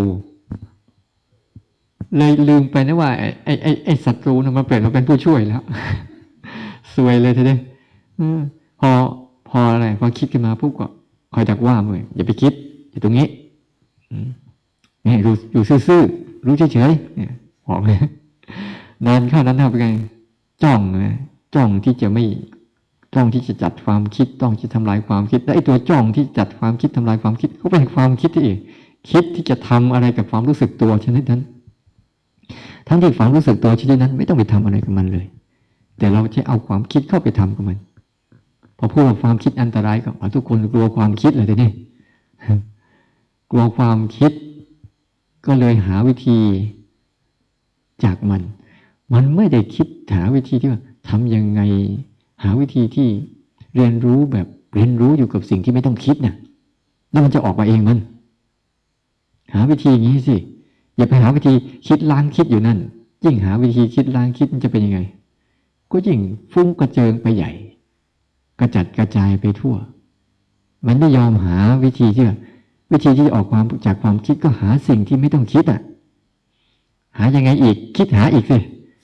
เลยลืมไปนะว่าไอ้ไอ้ไอ้ศัตรูนั้นมันเปลี่ยนมาเป็นผู้ช่วยแล้วซวยเลยทีเดียวพอพออะไรพอคิดขึ้นมาปุ๊บก็คอยดักว่ามืออย่าไปคิดอยู่ตรงนี้นี่รู้อยู่ซื่อๆรู้เฉยๆเนี่ยบอกเลยนานเข้านั้นเอาไปไงจ้องนะจ้องที่จะไม่จ้องที่จะจัดความคิดจ้องที่ทำลายความคิดและไอ้ตัวจ้องที่จัดความคิดทำลายความคิดก็เป็นความคิดที่แคิดที่จะทำอะไรกับความรู้สึกตัวชนิดนั้นทั้งที่ความรู้สึกตัวชนิดนั้นไม่ต้องไปทำอะไรกับมันเลยแต่เราจะเอาความคิดเข้าไปทำกับมันพอพูดว่าความคิดอันตรายก็ทุกคนกลัวความคิดเลยทีนี้กลัวความคิดก็เลยหาวิธีจากมันมันไม่ได้คิดหาวิธีที่ว่าทำยังไงหาวิธีที่เรียนรู้แบบเรียนรู้อยู่กับสิ่งที่ไม่ต้องคิดนะแล้วมันจะออกมาเองมันหาวิธีอย่างนี้สิอย่าไปหาวิธีคิดล้างคิดอยู่นั่นยิ่งหาวิธีคิดล้างคิดมันจะเป็นยังไงก็ยิ่งฟุ้งกระเจิงไปใหญ่กระจัดกระจายไปทั่วมันไม่ยอมหาวิธีที่วิธีที่ออกความจากความคิดก็หาสิ่งที่ไม่ต้องคิดอ่ะหายังไงอีกคิดหาอีกสิ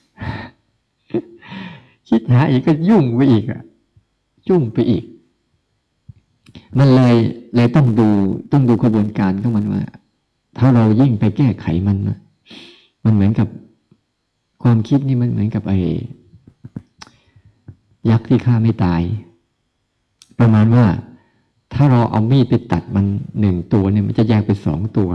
คิดหาอีกก็ยุ่งไปอีกอ่ะยุ่งไปอีกมันเลยเลยต้องดูต้องดูกระบวนการของมันว่าถ้าเรายิ่งไปแก้ไขมันมันเหมือนกับความคิดนี่มันเหมือนกับไอ้ยักษ์ที่ฆ่าไม่ตายประมาณว่าถ้าเราเอามีดไปตัดมันหนึ่งตัวเนี่ยมันจะแยกเป็นสองตัว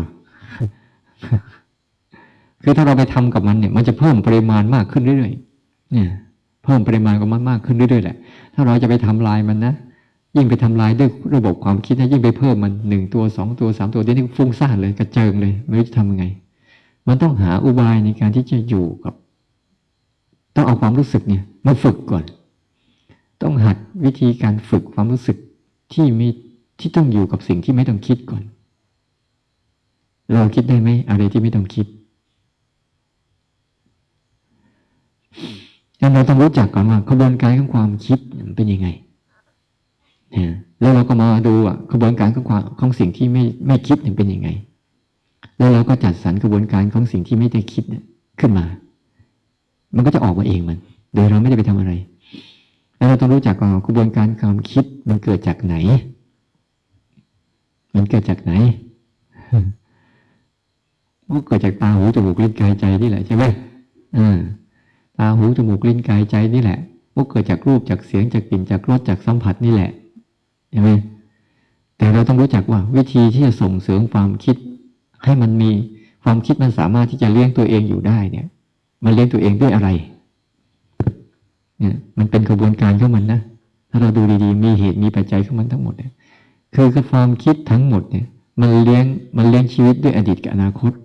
คือถ้าเราไปทำกับมันเนี่ยมันจะเพิ่มปริมาณมากขึ้นเรื่อยๆเนี่ยเพิ่มปริมาณของมันมากขึ้นเรื่อยๆแหละถ้าเราจะไปทำลายมันนะยิ่งไปทำลายด้วยระบบความคิดนะยิ่งไปเพิ่มมันหนึ่งตัวสองตัวสามตัวเดี๋ยวนี้ฟุ้งซ่านเลยกระเจิงเลยไม่รู้จะทำยังไงมันต้องหาอุบายในการที่จะอยู่กับต้องเอาความรู้สึกเนี่ยมาฝึกก่อนต้องหัดวิธีการฝึกความรู้สึกที่มีที่ต้องอยู่กับสิ่งที่ไม่ต้องคิดก่อนเราคิดได้ไหมอะไรที่ไม่ต้องคิดงั้นเราต้องรู้จักก่อนว่ากระบวนการของความคิดเป็นยังไงแล้วเราก็มาดูอ่ะกระบวนการของความของสิ่งที่ไม่ไม่คิดเป็นยังไงแล้วเราก็จัดสรรกระบวนการของสิ่งที่ไม่ได้คิดขึ้นมามันก็จะออกมาเองมันโดยเราไม่ได้ไปทำอะไรแล้วเราต้องรู้จักว่ากระบวนการความคิดมันเกิดจากไหนมันเกิดจากไหนมันเกิดจากตาหูจมูกลิ้นกายใจนี่แหละใช่ไหมอ่าตาหูจมูกลิ้นกายใจนี่แหละมันเกิดจากรูปจากเสียงจากกลิ่นจากรสจากสัมผัสนี่แหละใช่ไหมแต่เราต้องรู้จักว่าวิธีที่จะส่งเสริมความคิดให้มันมีความคิดมันสามารถที่จะเลี้ยงตัวเองอยู่ได้เนี่ยมันเลี้ยงตัวเองด้วยอะไรเนี่ยมันเป็นกระบวนการของมันนะถ้าเราดูดีๆมีเหตุมีปัจจัยของมันทั้งหมดเนี่ยคือความคิดทั้งหมดเนี่ยมันเลี้ยงมันเลี้ยงชีวิตด้วยอดีตกับอนาคต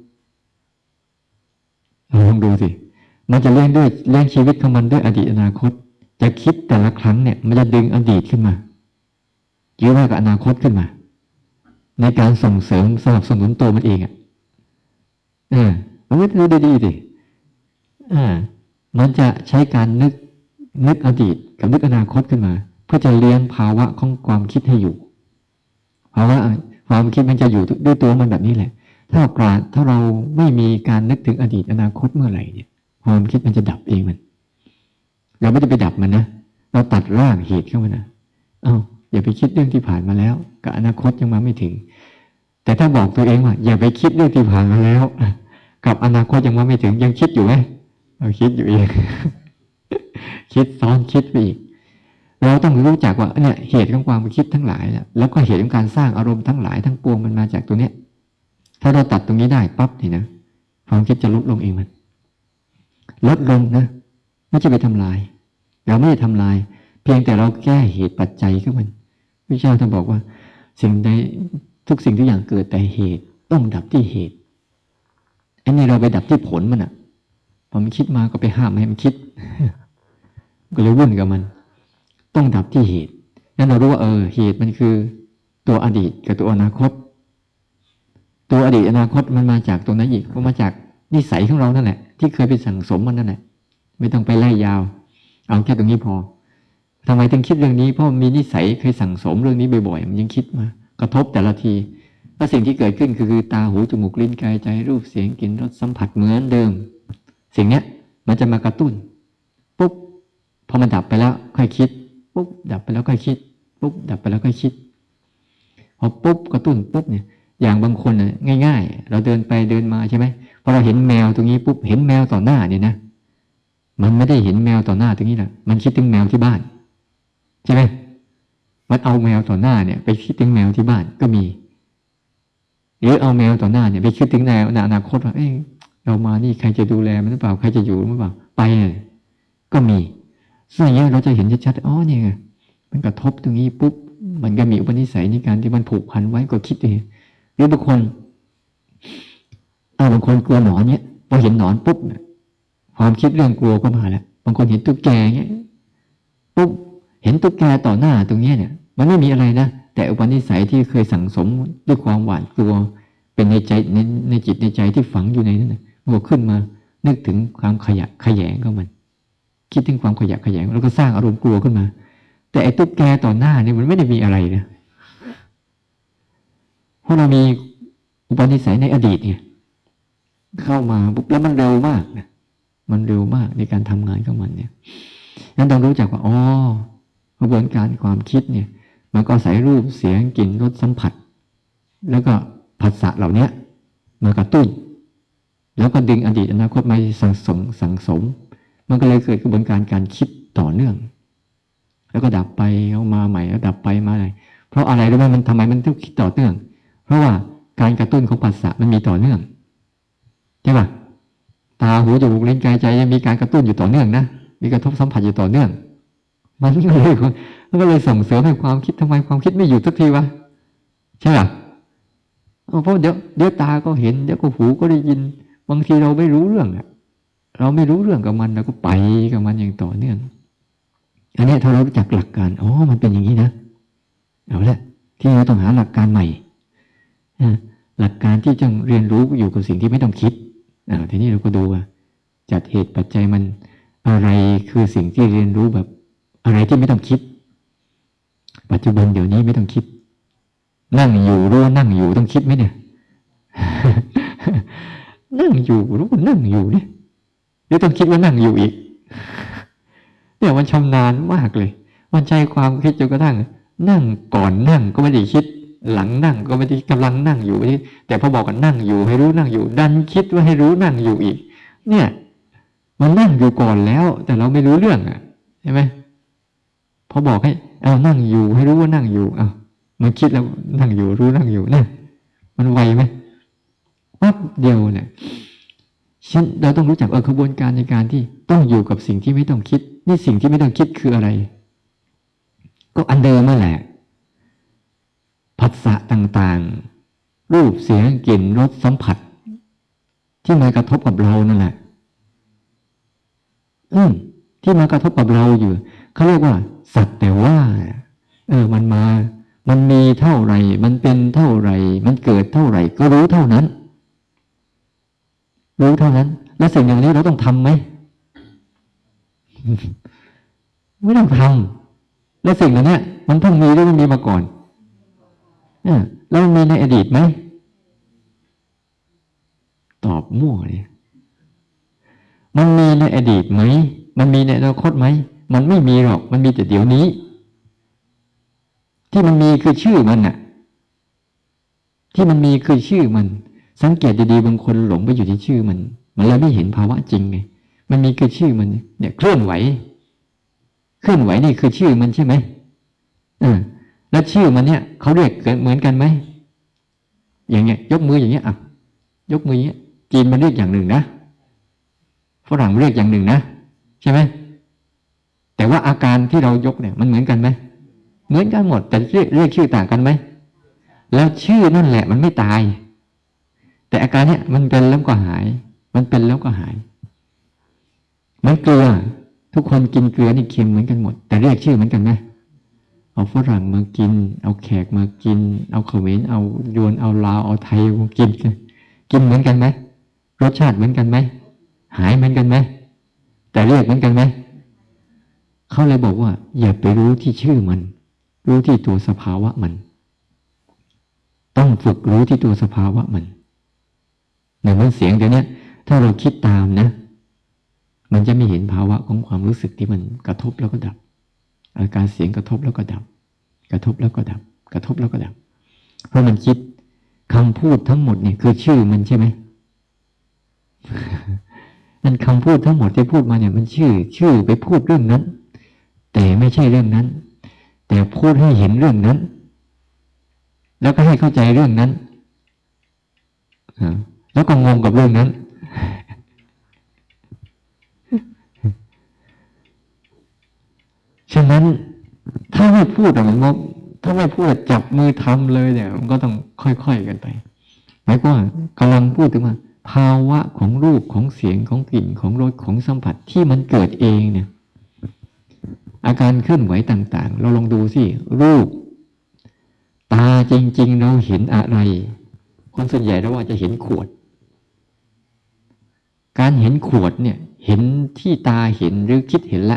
เราลองดูสิมันจะเลี้ยงด้วยเลี้ยงชีวิตของมันด้วยอดีตอนาคตจะคิดแต่ละครั้งเนี่ยมันจะดึงอดีตขึ้นมาหรือว่ากับอนาคตขึ้นมาในการส่งเสริมสนับสนุนตัวมันเองอ่ะเออเราไม่ดูดีๆสิอ่ามันจะใช้การนึกนึกอดีตกับนึกอนาคตขึ้นมาเพื่อจะเลี้ยงภาวะของความคิดให้อยู่ภาวะความคิดมันจะอยู่ด้วยตัวมันแบบนี้แหละถ้าเราถ้าเราไม่มีการนึกถึงอดีตอนาคตเมื่อไหร่เนี่ยความคิดมันจะดับเองมันเราไม่ได้ไปดับมันนะเราตัดร่างเหตุเข้ามานะเอ้าอย่าไปคิดเรื่องที่ผ่านมาแล้วกับอนาคตยังมาไม่ถึงแต่ถ้าบอกตัวเองว่าอย่าไปคิดเรื่องที่ผ่านมาแล้วกับอนาคตยังมาไม่ถึงยังคิดอยู่ไหมเราคิดอยู่อีก คิดซ้อนคิดไปอีกเราต้องรู้จักว่าเนี่ยเหตุของความคิดทั้งหลายแล้วก็เหตุของการสร้างอารมณ์ทั้งหลายทั้งปวงมันมาจากตัวเนี้ยถ้าเราตัดตรงนี้ได้ปั๊บนี่นะความคิดจะลดลงเองมันลดลงนะไม่ใช่ไปทำลายเราไม่ได้ทำลายเพียงแต่เราแก้เหตุปัจจัยขึ้นมันพระเจ้าท่านบอกว่าสิ่งใดทุกสิ่งทุกอย่างเกิดแต่เหตุต้องดับที่เหตุอันนี้เราไปดับที่ผลมันอ่ะพอมันคิดมาก็ไปห้ามให้มันคิดก็เลยวุ่นกับมันต้องดับที่เหตุนั้นเรารู้ว่าเออเหตุมันคือตัวอดีตกับตัวอนาคตตัวอดีตอนาคตมันมาจากตรงนั้นอีกก็มาจากนิสัยของเรานั่นแหละที่เคยไปสั่งสมมันนั่นแหละไม่ต้องไปไล่ยาวเอาแค่ตรงนี้พอทำไมถึงคิดเรื่องนี้เพราะมีนิสัยเคยสั่งสมเรื่องนี้บ่อยๆมันยังคิดมากระทบแต่ละทีแล้วสิ่งที่เกิดขึ้นคือตาหูจมูกลิ้นกายใจรูปเสียงกลิ่นรสสัมผัสเหมือนเดิมสิ่งเนี้ยมันจะมากระตุ้นปุ๊บพอมันดับไปแล้วค่อยคิดปุ๊บดับไปแล้วค่อยคิดปุ๊บดับไปแล้วค่อยคิดพอปุ๊บกระตุ้นปุ๊บเนี่ยอย่างบางคนน่ะง่ายๆเราเดินไปเดินมาใช่ไหมพอเราเห็นแมวตรงนี้ปุ๊บเห็นแมวต่อหน้าเนี่ยนะมันไม่ได้เห็นแมวต่อหน้าตรงนี้แหละมันคิดถึงแมวที่บ้านใช่ไหมมันเอาแมวต่อหน้าเนี่ยไปคิดถึงแมวที่บ้านก็มีหรือเอาแมวต่อหน้าเนี่ยไปคิดถึงในอนาคตว่าเอ้ยเรามานี่ใครจะดูแลมันหรือเปล่าใครจะอยู่หรือเปล่าไปเลยก็มีซึ่งอย่างนี้เราจะเห็นชัดๆอ๋อเนี่ยมันกระทบตรงนี้ปุ๊บมันก็มีอุปนิสัยในการที่มันผูกพันไว้ก็คิดเองหรือบางคนเอาบางคนกลัวหนอนเนี่ยพอเห็นหนอนปุ๊บความคิดเรื่องกลัวก็มาแล้วบางคนเห็นตุ๊กแกเนี่ยปุ๊บเห็นตุ๊กแกต่อหน้าตรงนี้เนี่ยมันไม่มีอะไรนะแต่อุปนิสัยที่เคยสั่งสมด้วยความหวาดกลัวเป็นในใจในในจิตในใจที่ฝังอยู่ในนั้นมันก็ขึ้นมานึกถึงความขยะขยงของมันคิดถึงความขยะขยงแล้วก็สร้างอารมณ์กลัวขึ้นมาแต่ไอ้ตุ๊กแกต่อหน้าเนี่ยมันไม่ได้มีอะไรนะเพราะเรามีอุปนิสัยในอดีตเนี่ยเข้ามาปุ๊บแล้วมันเร็วมากนะมันเร็วมากในการทำงานของมันเนี่ยนั้นต้องรู้จักว่าอ๋อกระบวนการความคิดเนี่ยมันก็อาศัยรูปเสียงกลิ่นรสสัมผัสแล้วก็ภาษาเหล่านี้มากระตุ้นแล้วก็ดึงอดีตอนาคตมาสั่งสมสั่งสมมันก็เลยเกิดกระบวนการการคิดต่อเนื่องแล้วก็ดับไปเอามาใหม่แล้วดับไปมาใหม่เพราะอะไรรู้ไหมมันทำไมมันต้องคิดต่อเนื่องเพราะว่าการกระตุ้นของภาษามันมีต่อเนื่องใช่ป่ะตาหูจมูกลิ้นกายใจยังมีการกระตุ้นอยู่ต่อเนื่องนะมีกระทบสัมผัสอยู่ต่อเนื่องมันก็เลยมันก็เลยส่งเสริมให้ความคิดทำไมความคิดไม่หยุดสักทีวะใช่ป่ะเพราะเดี๋ยวเดี๋ยวตาก็เห็นเดี๋ยวก็หูก็ได้ยินบางทีเราไม่รู้เรื่องอะเราไม่รู้เรื่องกับมันเราก็ไปกับมันอย่างต่อเนื่องอันนี้ถ้าเรารู้จักหลักการอ๋อมันเป็นอย่างนี้นะเอาละที่เราต้องหาหลักการใหม่หลักการที่จะเรียนรู้อยู่กับสิ่งที่ไม่ต้องคิดทีนี้เราก็ดูว่าจัดเหตุปัจจัยมันอะไรคือสิ่งที่เรียนรู้แบบอะไรที่ไม่ต้องคิดปัจจุบันเดี๋ยวนี้ไม่ต้องคิดนั่งอยู่รู้ว่านั่งอยู่ต้องคิดไหมเนี่ย นั่งอยู่รู้ว่านั่งอยู่เนี่ยหรือต้องคิดว่านั่งอยู่อีกเนี่ยมันชำนาญมากเลยมันใช้ความคิดจนกระทั่งนั่งก่อนนั่งก็ไม่ได้คิดหลังนั่งก็ไม่ได้กำลังนั่งอยู่แต่พอบอกกันนั่งอยู่ให้รู้นั่งอยู่ดันคิดว่าให้รู้นั่งอยู่อีกเนี่ยมันนั่งอยู่ก่อนแล้วแต่เราไม่รู้เรื่องอ่ะใช่ไหมพอบอกให้เอานั่งอยู่ให้รู้ว่านั่งอยู่เอามันคิดแล้วนั่งอยู่รู้นั่งอยู่เนี่ยมันไวไหมปั๊บเดียวเนี่ยฉันเราต้องรู้จักเออกระบวนการในการที่ต้องอยู่กับสิ่งที่ไม่ต้องคิดนี่สิ่งที่ไม่ต้องคิดคืออะไรก็อันเดิมนั่นแหละผัสสะต่างๆรูปเสียงกลิ่นรสสัมผัสที่มากระทบกับเรานั่นแหละอืมที่มากระทบกับเราอยู่เขาเรียกว่าสัตว์แต่ว่าเออมันมามันมีเท่าไหร่มันเป็นเท่าไหร่มันเกิดเท่าไหร่ก็รู้เท่านั้นรู้เท่านั้นแล้วสิ่งอย่างนี้เราต้องทำไหม ไม่ต้องทำแล้วสิ่งเหล่านี้มันเพิ่งมีหรือมันมีมาก่อนเออแล้วมันมีในอดีตไหมตอบมั่วเลยมันมีในอดีตไหมมันมีในอนาคตไหมมันไม่มีหรอกมันมีแต่เดี๋ยวนี้ที่มันมีคือชื่อมันน่ะที่มันมีคือชื่อมันสังเกตดีๆบางคนหลงไปอยู่ที่ชื่อมันมันเลยไม่เห็นภาวะจริงไงมันมีคือชื่อมันเนี่ยเคลื่อนไหวเคลื่อนไหวนี่คือชื่อมันใช่ไหมเออแล้วชื่อมันเนี่ยเขาเรียกเหมือนกันไหมอย่างเงี้ยยกมืออย่างเงี้ยอ่ะยกมืออย่างเงี้ยจีนมันเรียกอย่างหนึ่งนะฝรั่งเรียกอย่างหนึ่งนะใช่ไหมแต่ว่าอาการที่เรายกเนี่ยมันเหมือนกันไหมเหมือนกันหมดแต่เรียกเรียกชื่อต่างกันไหมแล้วชื่อนั่นแหละมันไม่ตายแต่อาการเนี้ยมันเป็นแล้วก็หายมันเป็นแล้วก็หายเหมือนเกลือทุกคนกินเกลือนี่เค็มเหมือนกันหมดแต่เรียกชื่อเหมือนกันไหมเอาฝรั่งมากินเอาแขกมากินเอาเขมรเอายวนเอาลาวเอาไทยมากินกินเหมือนกันไหมรสชาติเหมือนกันไหมหายเหมือนกันไหมแต่เรียกเหมือนกันไหมเขาเลยบอกว่าอย่าไปรู้ที่ชื่อมันรู้ที่ตัวสภาวะมันต้องฝึกรู้ที่ตัวสภาวะมันในเมื่อเสียงเดี๋ยวนี้ถ้าเราคิดตามนะมันจะไม่เห็นภาวะของความรู้สึกที่มันกระทบแล้วก็ดับอาการเสียงกระทบแล้วก็ดับกระทบแล้วก็ดับกระทบแล้วก็ดับเพราะมันคิดคำพูดทั้งหมดเนี่ยคือชื่อมันใช่ไหม นั่นคำพูดทั้งหมดที่พูดมาเนี่ยมันชื่อชื่อไปพูดเรื่องนั้นแต่ไม่ใช่เรื่องนั้นแต่พูดให้เห็นเรื่องนั้นแล้วก็ให้เข้าใจเรื่องนั้นแล้วก็งงกับเรื่องนั้นฉะนั้นถ้าไม่พูดอะมันก็ถ้าไม่พูดจับมือทำเลยเนี่ยมันก็ต้องค่อยๆกันไปหมายความว่ากำลังพูดถึงว่าภาวะของรูปของเสียงของกลิ่นของรสของสัมผัสที่มันเกิดเองเนี่ยอาการเคลื่อนไหวต่างๆเราลองดูสิรูปตาจริงๆเราเห็นอะไรคนส่วนใหญ่เราว่าจะเห็นขวดการเห็นขวดเนี่ยเห็นที่ตาเห็นหรือคิดเห็นละ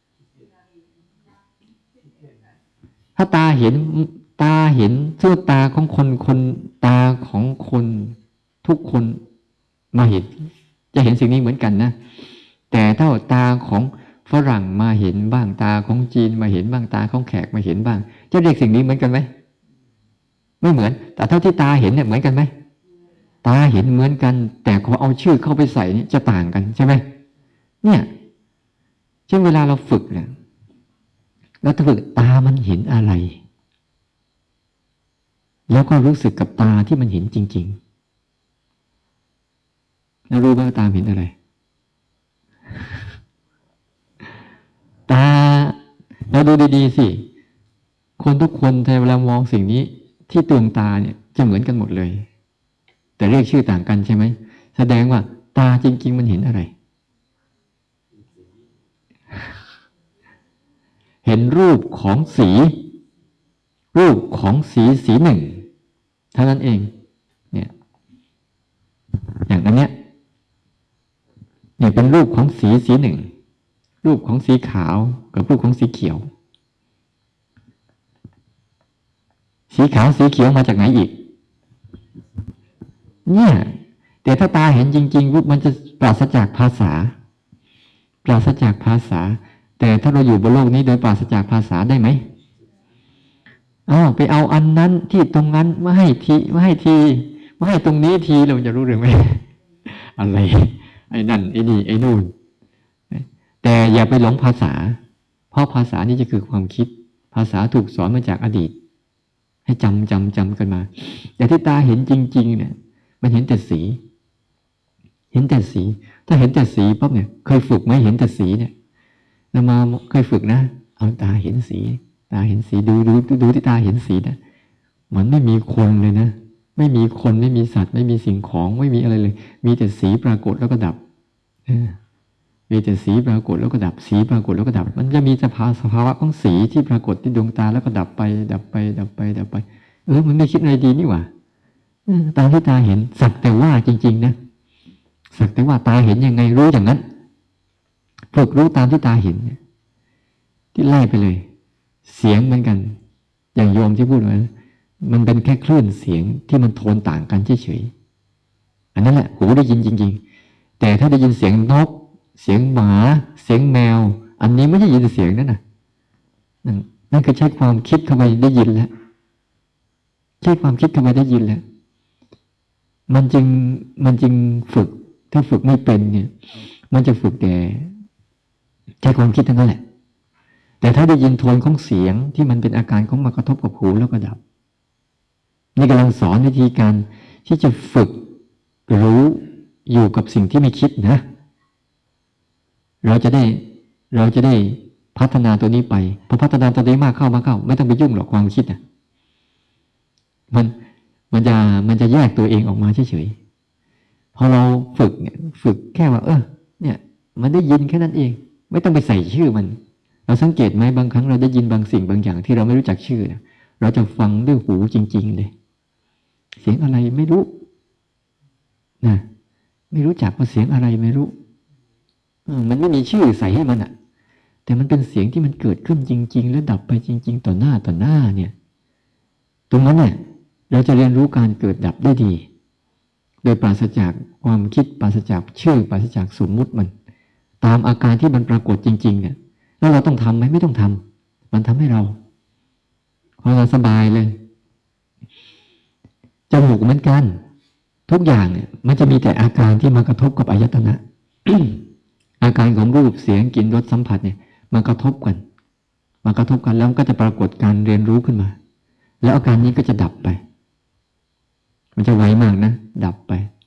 ถ้าตาเห็นตาเห็นทั่วตาของคนคนตาของคนทุกคนมาเห็นจะเห็นสิ่งนี้เหมือนกันนะแต่ถ้าตาของฝรั่งมาเห็นบ้างตาของจีนมาเห็นบ้างตาของแขกมาเห็นบ้างจะเรียกสิ่งนี้เหมือนกันไหมไม่เหมือนแต่เท่าที่ตาเห็นเนี่ยเหมือนกันไหมตาเห็นเหมือนกันแต่พอเอาชื่อเข้าไปใส่นี่จะต่างกันใช่ไหมเนี่ยเช่นเวลาเราฝึกเนี่ยแล้วถ้าฝึกตามันเห็นอะไรแล้วก็รู้สึกกับตาที่มันเห็นจริงๆแล้วรู้ไหมว่าตาเห็นอะไรตาเราดูดีๆสิคนทุกคนเวลามองสิ่งนี้ที่ดวงตาเนี่ยจะเหมือนกันหมดเลยแต่เรียกชื่อต่างกันใช่ไหมแสดงว่าตาจริงๆมันเห็นอะไรเห็นรูปของสีรูปของสีสีหนึ่งเท่านั้นเองเนี่ยอย่างนั้นเนี่ยเนี่ยเป็นรูปของสีสีหนึ่งรูปของสีขาวกับรูปของสีเขียวสีขาวสีเขียวมาจากไหนอีกเนี่ยแต่ถ้าตาเห็นจริงๆรูปมันจะปราศจากภาษาปราศจากภาษาแต่ถ้าเราอยู่บนโลกนี้โดยปราศจากภาษาได้ไหมอ้าวไปเอาอันนั้นที่ตรงนั้นมาให้ทีมาให้ทีมาให้ตรงนี้ทีเราจะรู้หรือไม่อะไรไอ้นั่นไอ้นี่ไอ้นู่นแต่อย่าไปหลงภาษาเพราะภาษานี่จะคือความคิดภาษาถูกสอนมาจากอดีตให้จำจำจำกันมาแต่ที่ตาเห็นจริงๆเนี่ยมันเห็นแต่สีเห็นแต่สีถ้าเห็นแต่สีปั๊บเนี่ยเคยฝึกไหมเห็นแต่สีเนี่ยเรามาเคยฝึกนะเอาตาเห็นสีตาเห็นสีดูดูดูที่ตาเห็นสีนะมันไม่มีคนเลยนะไม่มีคนไม่มีสัตว์ไม่มีสิ่งของไม่มีอะไรเลยมีแต่สีปรากฏแล้วก็ดับมีแต่สีปรากฏแล้วก็ดับสีปรากฏแล้วก็ดับมันจะมีสภาวะสภาวะของสีที่ปรากฏที่ดวงตาแล้วก็ดับไปดับไปดับไปดับไปเออมันไม่คิดอะไรดีนี่หว่าตามที่ตาเห็นสักแต่ว่าจริงๆนะสักแต่ว่าตาเห็นยังไงรู้อย่างนั้นฝึกรู้ตามที่ตาเห็นที่ไล่ไปเลยเสียงเหมือนกันอย่างโยมที่พูดไว้มันเป็นแค่คลื่นเสียงที่มันโทนต่างกันเฉยๆอันนั้นแหละหูได้ยินจริงๆแต่ถ้าได้ยินเสียงนกเสียงหมาเสียงแมวอันนี้ไม่ใช่ยินเสียงนั่นนะนั่นคือใช้ความคิดเข้าไปได้ยินแล้วใช้ความคิดเข้าไปได้ยินแล้วมันจึงมันจึงฝึกถ้าฝึกไม่เป็นเนี่ยมันจะฝึกแต่ใช้ความคิดเท่านั้นแหละแต่ถ้าได้ยินโทนของเสียงที่มันเป็นอาการของมากระทบกับหูแล้วก็ดับนี่กำลังสอนวิธีการที่จะฝึกรู้อยู่กับสิ่งที่ไม่คิดนะเราจะได้เราจะได้พัฒนาตัวนี้ไปพอพัฒนาตัวนี้มากเข้ามากเข้าไม่ต้องไปยุ่งหรอกความคิดนะมันมันจะมันจะแยกตัวเองออกมาเฉยๆพอเราฝึกเนี่ยฝึกแค่ว่าเออเนี่ยมันได้ยินแค่นั้นเองไม่ต้องไปใส่ชื่อมันเราสังเกตไหมบางครั้งเราได้ยินบางสิ่งบางอย่างที่เราไม่รู้จักชื่อเนี่ยเราจะฟังด้วยหูจริงๆเลยเสียงอะไรไม่รู้นะไม่รู้จักว่าเสียงอะไรไม่รู้มันไม่มีชื่อใส่ให้มันอ่ะแต่มันเป็นเสียงที่มันเกิดขึ้นจริงๆแล้วดับไปจริงๆต่อหน้าต่อหน้าเนี่ยตรงนั้นเนี่ยเราจะเรียนรู้การเกิดดับได้ดีโดยปราศจากความคิดปราศจากชื่อปราศจากสมมุติมันตามอาการที่มันปรากฏจริงๆเนี่ยแล้วเราต้องทำไหมไม่ต้องทำมันทำให้เราพอเราสบายเลยจมูกเหมือนกันทุกอย่างเนี่ยมันจะมีแต่อาการที่มากระทบกับอายตนะ อาการของรูปเสียงกลิ่นรสสัมผัสเนี่ยมากระทบกันมากระทบกันแล้วก็จะปรากฏการเรียนรู้ขึ้นมาแล้วอาการนี้ก็จะดับไปมันจะไวมากนะดับไป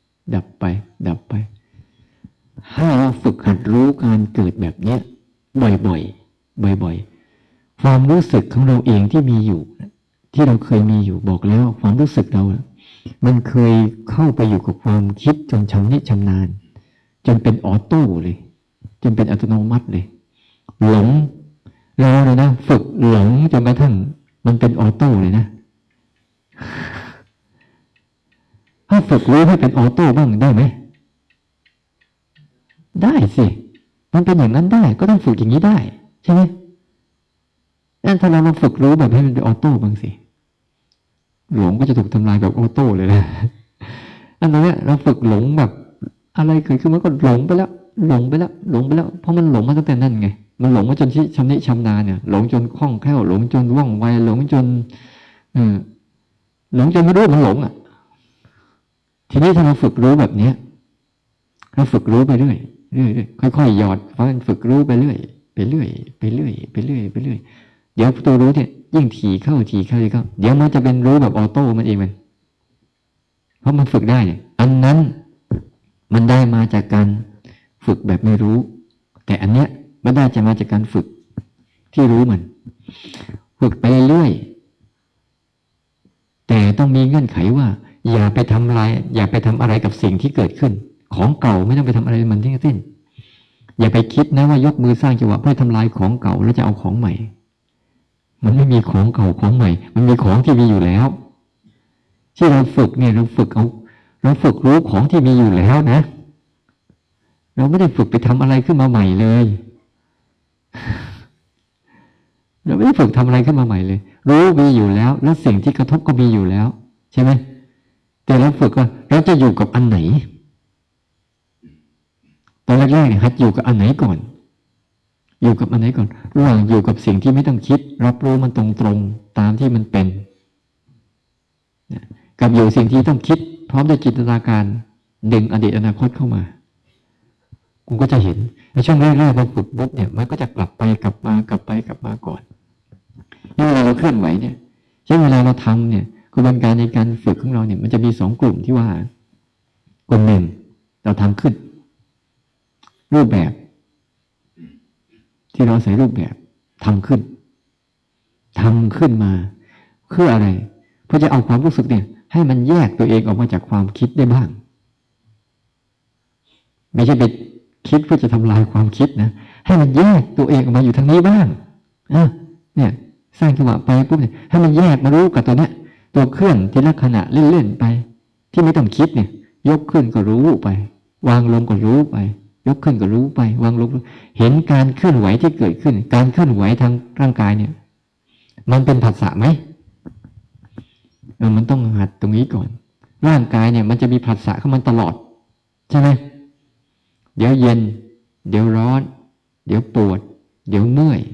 ความรู้สึกของเราเองที่มีอยู่ที่เราเคยมีอยู่บอกแล้วความรู้สึกเรามันเคยเข้าไปอยู่กับความคิดจนชำนิชำนาญจนเป็นออโต้เลยจนเป็นอัตโนมัติเลยหลงเราเลยนะฝึกหลงจนกระทั่งมันเป็นออโต้เลยนะถ้าฝึกรู้ให้เป็นออโต้บ้างได้ไหมได้สิมันเป็นอย่างนั้นได้ก็ต้องฝึกอย่างนี้ได้ใช่ไหมนั่นถ้าเราลองฝึกรู้แบบให้มันเป็นออโต้บ้างสิหลงก็จะถูกทำลายแบบออโต้เลยนะอันนี้เราฝึกหลงแบบอะไรเกิดขึ้นมันก็หลงไปแล้วหลงไปแล้วหลงไปแล้วเพราะมันหลงมาตั้งแต่นั้นไงมันหลงมาจนที่ชำนิชำนาญเนี่ยหลงจนคล่องแคล่วหลงจนว่องไวหลงจนเออหลงจนไม่รู้มันหลงอ่ะทีนี้ถ้าเราฝึกรู้แบบเนี้ยเราฝึกรู้ไปเรื่อยเรื่อยค่อยๆหยอดเพราะมันฝึกรู้ไปเรื่อยไปเรื่อยไปเรื่อยไปเรื่อยไปเรื่อยเดี๋ยวตัวรู้เนี่ยยิ่งถี่เข้าถี่เข้าถี่เข้าเดี๋ยวมันจะเป็นรู้แบบออโต้มันเองมันเพราะมันฝึกได้เนี่ยอันนั้นมันได้มาจากการฝึกแบบไม่รู้แต่อันเนี้ยมันได้จะมาจากการฝึกที่รู้มันฝึกไปเรื่อยแต่ต้องมีเงื่อนไขว่าอย่าไปทำลายอย่าไปทำอะไรกับสิ่งที่เกิดขึ้นของเก่าไม่ต้องไปทำอะไรมันทั้งสิ้นอย่าไปคิดนะว่ายกมือสร้างจังหวะเพื่อทำลายของเก่าแล้วจะเอาของใหม่มันไม่มีของเก่าของใหม่มันมีของที่มีอยู่แล้วที่เราฝึกเนี่ยเราฝึกเอาเราฝึกรู้ของที่มีอยู่แล้วนะเราไม่ได้ฝึกไปทำอะไรขึ้นมาใหม่เลยเราไม่ได้ฝึกทำอะไรขึ้นมาใหม่เลยรู้มีอยู่แล้วแล้วสิ่งที่กระทบก็มีอยู่แล้วใช่ไหมแต่เราฝึกว่าเราจะอยู่กับอันไหนตอนแรกๆเนี่ยหัดอยู่กับอันไหนก่อนอยู่กับอันไหนก่อนระหว่างอยู่กับสิ่งที่ไม่ต้องคิดรับรู้มันตรงๆตามที่มันเป็นกับอยู่สิ่งที่ต้องคิดพร้อมด้วยจินตนาการดึงอดีตอนาคตเข้ามาคุณก็จะเห็นในช่วงแรกๆพอฝึกปุ๊บเนี่ยมันก็จะกลับไปกลับมากลับไปกลับมาก่อนนี่เวลาเราเคลื่อนไหวเนี่ยเช่นเวลาเราทำเนี่ยกระบวนการในการฝึกของเราเนี่ยมันจะมีสองกลุ่มที่ว่ากลุ่มหนึ่งเราทำขึ้นรูปแบบที่เราใส่รูปแบบทำขึ้นทำขึ้นมาเพื่ออะไรเพื่อจะเอาความรู้สึกเนี่ยให้มันแยกตัวเองออกมาจากความคิดได้บ้างไม่ใช่ไปคิดเพื่อจะทำลายความคิดนะให้มันแยกตัวเองออกมาอยู่ทางนี้บ้างอ่ะเนี่ยสร้างจังหวะไปปุ๊บเนี่ยให้มันแยกมารู้กับตัวเนี้ยตัวเคลื่อนทีละขณะเล่นๆไปที่ไม่ต้องคิดเนี่ยยกขึ้นก็รู้ไปวางลงก็รู้ไปยกขึ้นก็รู้ไปวางลงเห็นการเคลื่อนไหวที่เกิดขึ้นการเคลื่อนไหวทางร่างกายเนี่ยมันเป็นผัสสะไหมเออมันต้องหัดตรงนี้ก่อนร่างกายเนี่ยมันจะมีผัสสะเข้ามาตลอดใช่ไหมเดี๋ยวเย็นเดี๋ยวร้อนเดี๋ยวปวดเดี๋ยวเมื่อย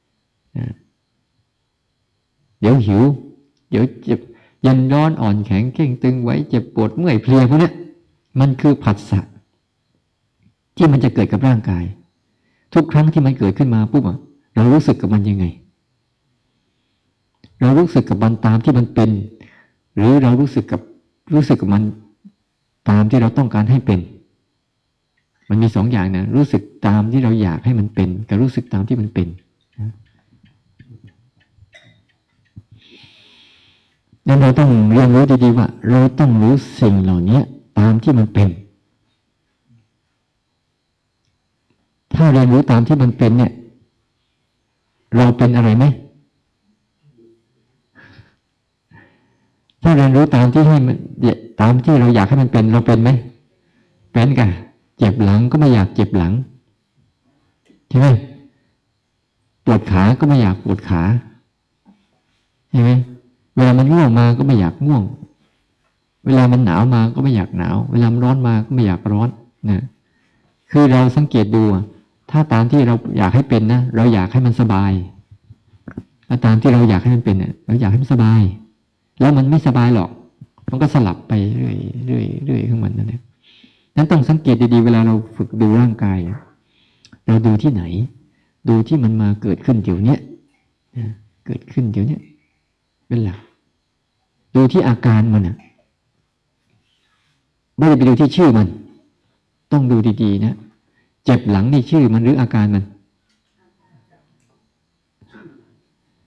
เดี๋ยวหิวเดี๋ยวเจ็บเย็นร้อนอ่อนแข็งเข่งตึงไว้เจ็บปวดเมื่อยเพลียพวกนี้มันคือผัสสะที่มันจะเกิดกับร่างกายทุกครั้งที่มันเกิดขึ้นมาปุ๊บเรารู้สึกกับมันยังไงเรารู้สึกกับมันตามที่มันเป็นหรือเรารู้สึกกับรู้สึกกับมันตามที่เราต้องการให้เป็นมันมีสองอย่างนะรู้สึกตามที่เราอยากให้มันเป็นกับรู้สึกตามที่มันเป็นนั้นเราต้องเรียนรู้ดีๆว่าเราต้องรู้สิ่งเหล่านี้ตามที่มันเป็นถ้าเรียนรู้ตามที่มันเป็นเนี่ยเราเป็นอะไรไหมถ้าเรียนรู้ตามที่ให้มันตามที่เราอยากให้มันเป็นเราเป็นไหมเป็นกันเจ็บหลังก็ไม่อยากเจ็บหลังใช่ไหมปวดขาก็ไม่อยากปวดขาใช่ไหมเวลามันง่วงมาก็ไม่อยากง่วงเวลามันหนาวมาก็ไม่อยากหนาวเวลามันร้อนมาก็ไม่อยากร้อนนะคือเราสังเกตดูถ้าตามที่เราอยากให้เป็นนะเราอยากให้มันสบายถ้าตามที่เราอยากให้มันเป็นเนี่ยเราอยากให้มันสบายแล้วมันไม่สบายหรอกมันก็สลับไปเรื่อยเรื่อยเรื่อยของมันนั่นเองนั้นต้องสังเกตดีๆเวลาเราฝึกดูร่างกายเราดูที่ไหนดูที่มันมาเกิดขึ้นเดี๋ยวนี้เกิดขึ้นเดี๋ยวนี้เป็นหลักดูที่อาการมันอ่ะไม่ได้ไปดูที่ชื่อมันต้องดูดีๆนะเจ็บหลังนี่ชื่อมันหรืออาการมัน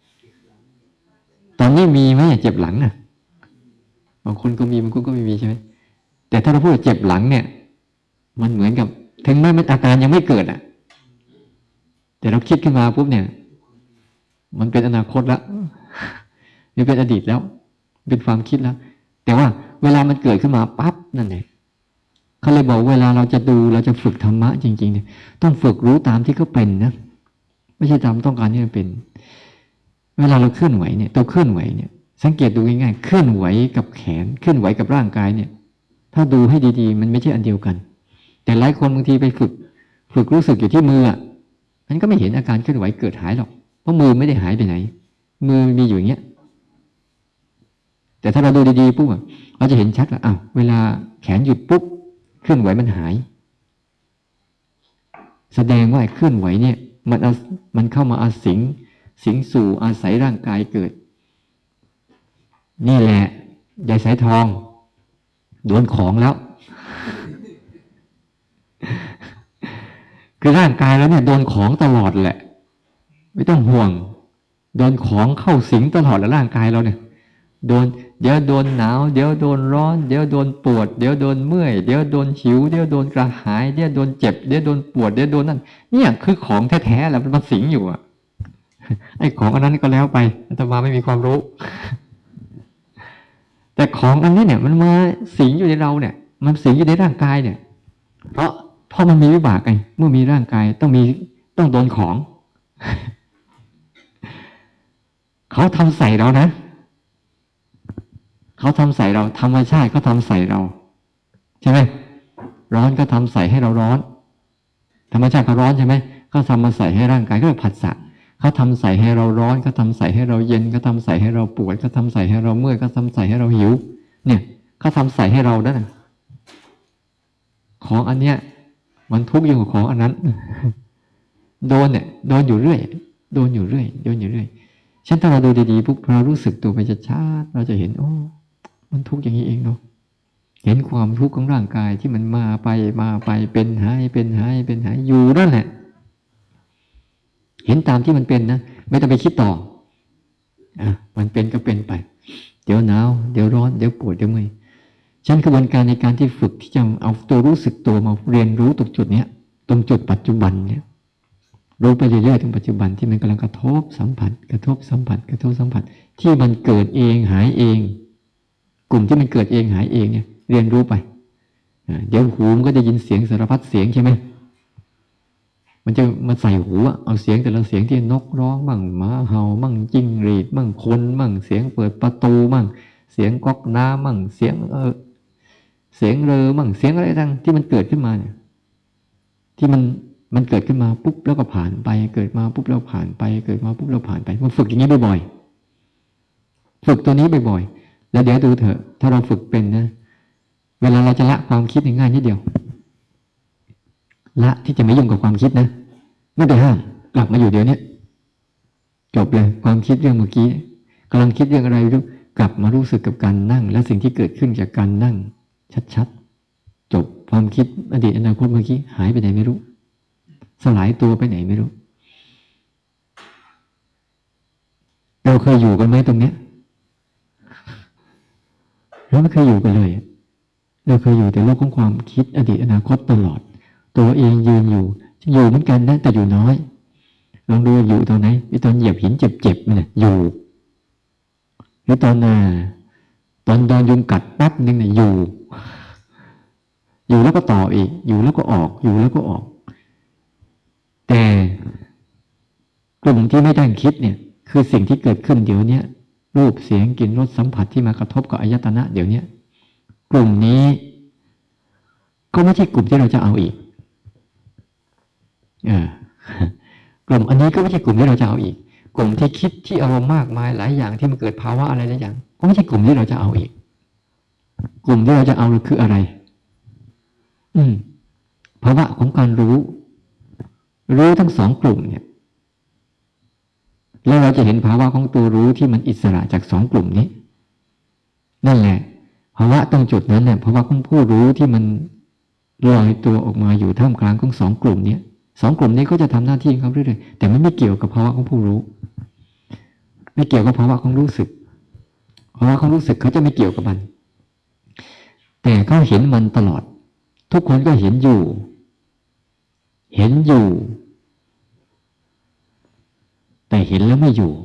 นี้มีไหมเจ็บหลังอ่ะบางคนก็มีบางคนก็ไม่มีใช่ไหมแต่ถ้าเราพูดเจ็บหลังเนี่ยมันเหมือนกับถึงแม้มันอาการยังไม่เกิดอ่ะแต่เราคิดขึ้นมาปุ๊บเนี่ยมันเป็นอนาคตแล้วมันเป็นอดีตแล้วเป็นความคิดแล้วแต่ว่าเวลามันเกิดขึ้นมาปั๊บนั่นแหละเขาเลยบอกเวลาเราจะดูเราจะฝึกธรรมะจริงๆเนี่ยต้องฝึกรู้ตามที่เขาเป็นนะไม่ใช่ตามต้องการที่มันเป็นเวลาเราเคลื่อนไหวเนี่ยตัวเคลื่อนไหวเนี่ยสังเกตดูง่ายๆเคลื่อนไหวกับแขนเคลื่อนไหวกับร่างกายเนี่ยถ้าดูให้ดีๆมันไม่ใช่อันเดียวกันแต่หลายคนบางทีไปฝึกฝึกรู้สึกอยู่ที่มืออ่ะมันก็ไม่เห็นอาการเคลื่อนไหวเกิดหายหรอกเพราะมือไม่ได้หายไปไหนมือมีอยู่อย่างเงี้ยแต่ถ้าเราดูดีๆปุ๊บเราจะเห็นชัดว่าอ้าวเวลาแขนหยุดปุ๊บเคลื่อนไหวมันหายแสดงว่าเคลื่อนไหวเนี่ยมันมันเข้ามาอาศัยสิงสู่อาศัยร่างกายเกิดนี่แหละยายสายทองโดนของแล้วคือร่างกายแล้วเนี่ยโดนของตลอดแหละไม่ต้องห่วงโดนของเข้าสิงตลอดแล้วร่างกายเราเนี่ยโดนเดี๋ยวโดนหนาวเดี๋ยวโดนร้อนเดี๋ยวโดนปวดเดี๋ยวโดนเมื่อยเดี๋ยวโดนหิวเดี๋ยวโดนกระหายเดี๋ยวโดนเจ็บเดี๋ยวโดนปวดเดี๋ยวโดนนั่นเนี่ยคือของแท้ๆแหละมันสิงอยู่อ่ะไอ้ของอันนั้นก็แล้วไปอาตมาไม่มีความรู้แต่ของอันนี้เนี่ยมันมาสิงอยู่ในเราเนี่ยมันสิงอยู่ในร่างกายเนี่ยเพราะเพราะมันมีวิบากไงเมื่อมีร่างกายต้องมีต้องโดนของเขาทำใส่เรานะเขาทำใส่เราธรรมชาติก็ทำใส่เราใช่ไหมร้อนก็ทำใส่ให้เราร้อนธรรมชาติเขาร้อนใช่ไหมก็ทำมาใส่ให้ร่างกายก็เรียกผัสสะเขาทำใส่ให้เราร้อนก็ทำใส่ให้เราเย็นก็ทำใส่ให้เราปวดก็ทำใส่ให้เราเมื่อยก็ทำใส่ให้เราหิวเนี่ยเขาทำใส่ให้เราด้วยนะของอันเนี้ยมันทุกข์อยู่กับของอันนั้นโดนเนี่ยโดนอยู่เรื่อยโดนอยู่เรื่อยโดนอยู่เรื่อยฉะนั้นถ้าเราดูดีๆปุ๊บเรารู้สึกตัวไปชัดๆเราจะเห็นโอ้มันทุกข์อย่างนี้เองเนาะเห็นความทุกข์ของร่างกายที่มันมาไปมาไปเป็นหายเป็นหายเป็นหายอยู่นั่นแหละเห็นตามที่มันเป็นนะไม่ต้องไปคิดต่ออ่ะมันเป็นก็เป็นไปเดี๋ยวหนาวเดี๋ยวร้อนเดี๋ยวปวดเดี๋ยวเมื่อยฉะนั้นกระบวนการในการที่ฝึกที่จะเอาตัวรู้สึกตัวมาเรียนรู้ตรงจุดเนี้ยตรงจุดปัจจุบันเนี่ยรู้ไปเรื่อยๆถึงปัจจุบันที่มันกำลังกระทบสัมผัสกระทบสัมผัสกระทบสัมผัสที่มันเกิดเองหายเองกลุ่มที่มันเกิดเองหายเองเนี่ยเรียนรู้ไปเดี๋ยวหูมันก็จะยินเสียงสารพัดเสียงใช่ไหมมันจะมาใส่หูเอาเสียงแต่ละเสียงที่นกร้องมั่งหมาเห่ามั่งจิ้งหรีดมั่งคนมั่งเสียงเปิดประตูมั่งเสียงก๊อกน้ำมั่งเสียงเออเสียงเรือมั่งเสียงอะไรต่างที่มันเกิดขึ้นมาเนี่ยที่มันมันเกิดขึ้นมาปุ๊บแล้วก็ผ่านไปเกิดมาปุ๊บแล้วผ่านไปเกิดมาปุ๊บแล้วผ่านไปมันฝึกอย่างนี้บ่อยๆฝึกตัวนี้บ่อยๆแล้วเดี๋ยวดูเถอะถ้าเราฝึกเป็นนะเวลาเราจะละความคิดง่ายนิดเดียวละที่จะไม่ยุ่งกับความคิดนะไม่ไปห้ามกลับมาอยู่เดี๋ยวนี้จบเลยความคิดเรื่องเมื่อกี้กำลังคิดเรื่องอะไรรู้กลับมารู้สึกกับการนั่งและสิ่งที่เกิดขึ้นจากการนั่งชัดๆจบความคิดอดีตอนาคตเมื่อกี้หายไปไหนไม่รู้สลายตัวไปไหนไม่รู้เราเคยอยู่กันไหมตรงเนี้ยเราไม่เคยอยู่กันเลยเราเคยอยู่แต่โลกของความคิดอดีตอนาคตตลอดตัวเองยืนอยู่อยู่เหมือนกันนะแต่อยู่น้อยลองดูอยู่ตอนไหนไอ้ตอนเหยียบหินเจ็บๆมันน่ะอยู่หรือตอนน่ะตอนโดนยุงกัดแป๊บนึงน่ะอยู่อยู่แล้วก็ต่ออีกอยู่แล้วก็ออกอยู่แล้วก็ออกแต่กลุ่มที่ไม่ได้คิดเนี่ยคือสิ่งที่เกิดขึ้นเดี๋ยวนี้รูปเสียงกลิ่นรสสัมผัสที่มากระทบกับอายตนะเดี๋ยวนี้กลุ่มนี้ก็ไม่ใช่กลุ่มที่เราจะเอาอีกเออกลุ่มอันนี้ก็ไม่ใช่กลุ่มที่เราจะเอาอีกกลุ่มที่คิดที่อารมณ์มากมายหลายอย่างที่มันเกิดภาวะอะไรหลายอย่างก็ไม่ใช่กลุ่มที่เราจะเอาอีกกลุ่มที่เราจะเอาคืออะไรอืมภาวะของการรู้รู้ทั้งสองกลุ่มเนี่ยแล้วเราจะเห็นภาวะของตัวรู้ที่มันอิสระจากสองกลุ่มนี้นั่นแหละภาวะตรงจุดนั้นเนี่ยภาวะของผู้รู้ที่มันลอยตัวออกมาอยู่ท่ามกลางของสองกลุ่มนี้สองกลุ่มนี้ก็จะทำหน้าที่ของเขาเรื่อยๆแต่มันไม่เกี่ยวกับภาวะของผู้รู้ไม่เกี่ยวกับภาวะของรู้สึกภาวะความรู้สึกเขาจะไม่เกี่ยวกับมันแต่เขาเห็นมันตลอดทุกคนก็เห็นอยู่เห็นอยู่แต่เห็นแล้วไม่อยู่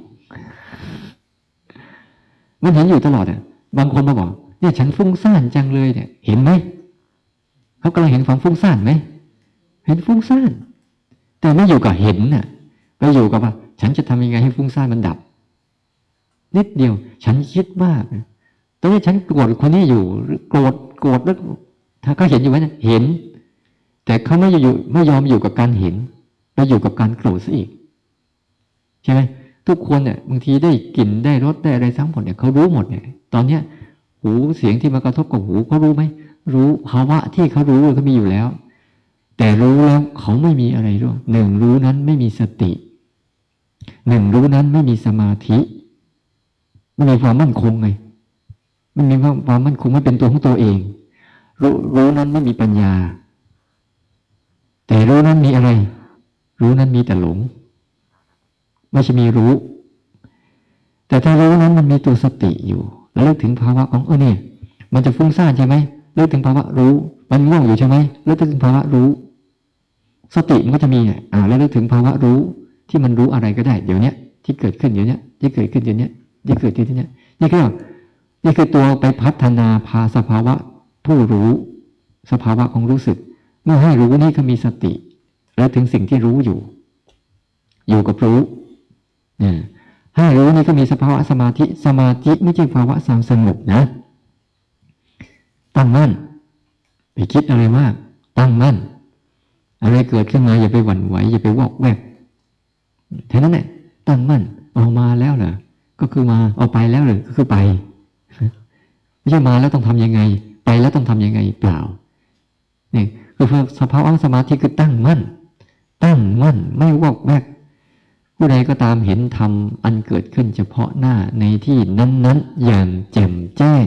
มันเห็นอยู่ตลอดอ่ะบางคนมาบอกเนี่ยฉันฟุ้งซ่านจังเลยเนี่ยเห็นไหมเขากำลังเห็นความฟุ้งซ่านไหมเห็นฟุ้งซ่านแต่ไม่อยู่กับเห็นน่ะไปอยู่กับว่าฉันจะทำยังไงให้ฟุ้งซ่านมันดับนิดเดียวฉันคิดมากตอนนี้ฉันโกรธคนนี้อยู่โกรธโกรธแล้วถ้าเขาเห็นอยู่ไหมนะเห็นแต่เขาไม่อยู่ไม่ยอมอยู่กับการเห็นไปอยู่กับการโกรธซะอีกใช่ไหมทุกคนเนี่ยบางทีได้กลิ่นได้รสได้อะไรทั้งหมดเนี่ยเขารู้หมดเนี่ยตอนเนี้ยหูเสียงที่มากระทบกับหูเขารู้ไหมรู้ภาวะที่เขารู้เขามีอยู่แล้วแต่รู้แล้วเขาไม่มีอะไรด้วยหนึ่งรู้นั้นไม่มีสติหนึ่งรู้นั้นไม่มีสมาธิไม่มีความมั่นคงไงมันมีความมั่นคงไม่เป็นตัวของตัวเองรู้รู้นั้นไม่มีปัญญาแต่รู้นั้นมีอะไรรู้นั้นมีแต่หลงไม่ใช่มีรู้แต่ถ้ารู้นั้นมันมีตัวสติอยู่แล้วเลิกถึงภาวะของเออเนี่ยมันจะฟุ้งซ่านใช่ไหมเลิกถึงภาวะรู้มันง่วงอยู่ใช่ไหมเลิกถึงภาวะรู้สติมันก็จะมีอ่าแล้วเลิกถึงภาวะรู้ที่มันรู้อะไรก็ได้เดี๋ยวนี้ที่เกิดขึ้นเดี๋ยวนี้ที่เกิดขึ้นเดี๋ยวนี้ที่เกิดขึ้นเดี๋ยวนี้นี่คือนี่คือตัวไปพัฒนาพาสภาวะผู้รู้สภาวะของรู้สึกเมื่อให้รู้นี่ก็มีสติแล้วถึงสิ่งที่รู้อยู่อยู่กับรู้เนี่ยให้รู้นี่ก็มีสภาวะสมาธิสมาธิไม่ใช่ภาวะสามสงบนะตั้งมั่นไปคิดอะไรมากตั้งมั่นอะไรเกิดขึ้นมาอย่าไปหวั่นไหวอย่าไปวอกแวกแค่นั้นแหละตั้งมั่นเอามาแล้วเหรอก็คือมาเอาไปแล้วหรือก็คือไปไม่ใช่มาแล้วต้องทำยังไงไปแล้วต้องทำยังไงเปล่านี่คือสภาวะสมาธิคือตั้งมั่นตั้งมั่นไม่วอกแวกผู้ใดก็ตามเห็นธรรมอันเกิดขึ้นเฉพาะหน้าในที่นั้นๆอย่างแจ่มแจ้ง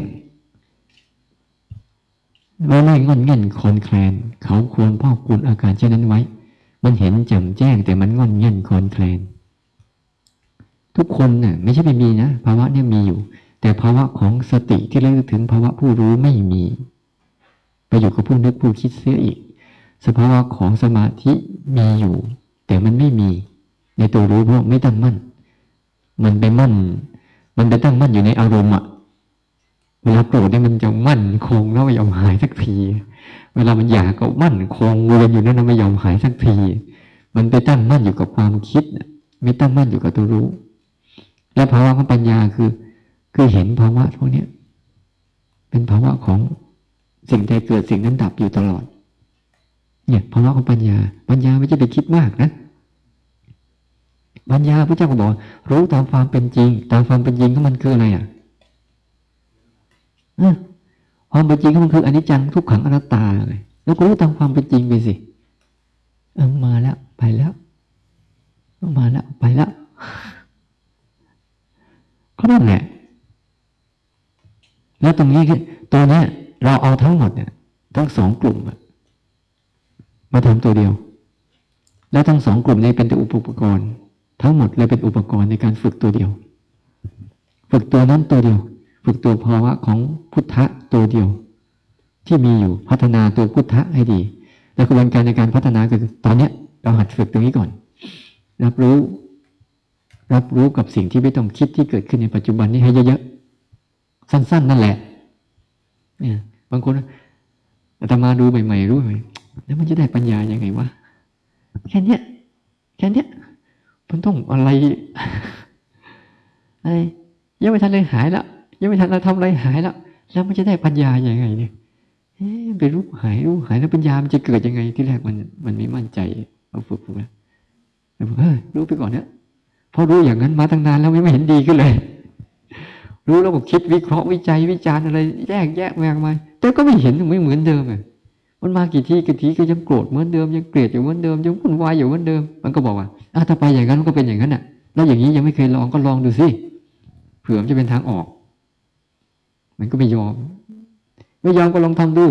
แล้วไม่งอนเง่นคลอนแคลนเขาควรพอกพูนอาการเช่นนั้นไว้มันเห็นแจ่มแจ้งแต่มันงอนเง่นคลอนแคลนทุกคนน่ะไม่ใช่ไม่มีนะภาวะเนี่ยมีอยู่แต่ภาวะของสติที่ระลึกถึงภาวะผู้รู้ไม่มีไปอยู่กับผู้นึกผู้คิดเสียอีกสภาวะของสมาธิมีอยู่แต่มันไม่มีในตัวรู้เพราะไม่ตั้งมั่นมันไปมั่นมันไปตั้งมั่นอยู่ในอารมณ์อะเวลาโกรธเนี่ยมันจะมั่นคงแล้วไม่ยอมหายสักทีเวลามันอยากก็มั่นคงวนอยู่นั่นไม่ยอมหายสักทีมันไปตั้งมั่นอยู่กับความคิดไม่ตั้งมั่นอยู่กับตัวรู้และภาวะของปัญญาคือคือเห็นภาวะพวกนี้เป็นภาวะของสิ่งใดเกิดสิ่งนั้นดับอยู่ตลอดเนี่ยภาวะของปัญญาปัญญาไม่ใช่ไปคิดมากนะปัญญาพระเจ้าก็บอกรู้ตามความเป็นจริงตามความเป็นจริงของมันคืออะไรอ่ะความเป็นจริงของมันคืออนิจจังทุกขังอนัตตาเลยแล้วก็รู้ตามความเป็นจริงไปสิเออมาแล้วไปแล้วมาแล้วไปแล้วก็นั่นแหละแล้วตรงนี้คือตัวนี้เราเอาทั้งหมดเนี่ยทั้งสองกลุ่มมาทำตัวเดียวแล้วทั้งสองกลุ่มนี้เป็นตัวอุปกรณ์ทั้งหมดเลยเป็นอุปกรณ์ในการฝึกตัวเดียวฝึกตัวนั้นตัวเดียวฝึกตัวภาวะของพุทธะตัวเดียวที่มีอยู่พัฒนาตัวพุทธะให้ดีแล้วกระบวนการในการพัฒนาคือตอนนี้เราหัดฝึกตรงนี้ก่อนรับรู้รับรู้กับสิ่งที่ไม่ต้องคิดที่เกิดขึ้นในปัจจุบันนี้ให้เยอะๆสั้นๆนั่นแหละเนี่ยบางคนอาตมาดูใหม่ๆรู้ไหมแล้วมันจะได้ปัญญายังไงวะแค่นี้แค่นี้มันต้องอะไรอะไรยังไม่ทันเลยหายแล้วยังไม่ทันเราทำอะไรหายแล้วแล้วมันจะได้ปัญญาอย่างไงเนี่ยไปรู้หายรู้หายแล้วปัญญามันจะเกิดยังไงที่แรกมันมันไม่มั่นใจเราฝึกฝึกนะเฮ้ยรู้ไปก่อนเนี่ยพอรู้อย่างนั้นมาตั้งนานแล้วไม่เห็นดีขึ้นเลยรู้แล้วบอกคิดวิเคราะห์วิจัยวิจารณ์อะไรแยกแยะแยกมาแต่ก็ไม่เห็นไม่เหมือนเดิมอ่ะมันมากี่ทีกี่ทีก็ยังโกรธเหมือนเดิมยังเกลียดอยู่เหมือนเดิมยังวุ่นวายอยู่เหมือนเดิมมันก็บอกว่าถ้าไปอย่างนั้นมันก็เป็นอย่างนั้นอ่ะแล้วอย่างนี้ยังไม่เคยลองก็ลองดูสิเผื่อมันจะเป็นทางออกมันก็ไม่ยอมไม่ยอมก็ลองทำดู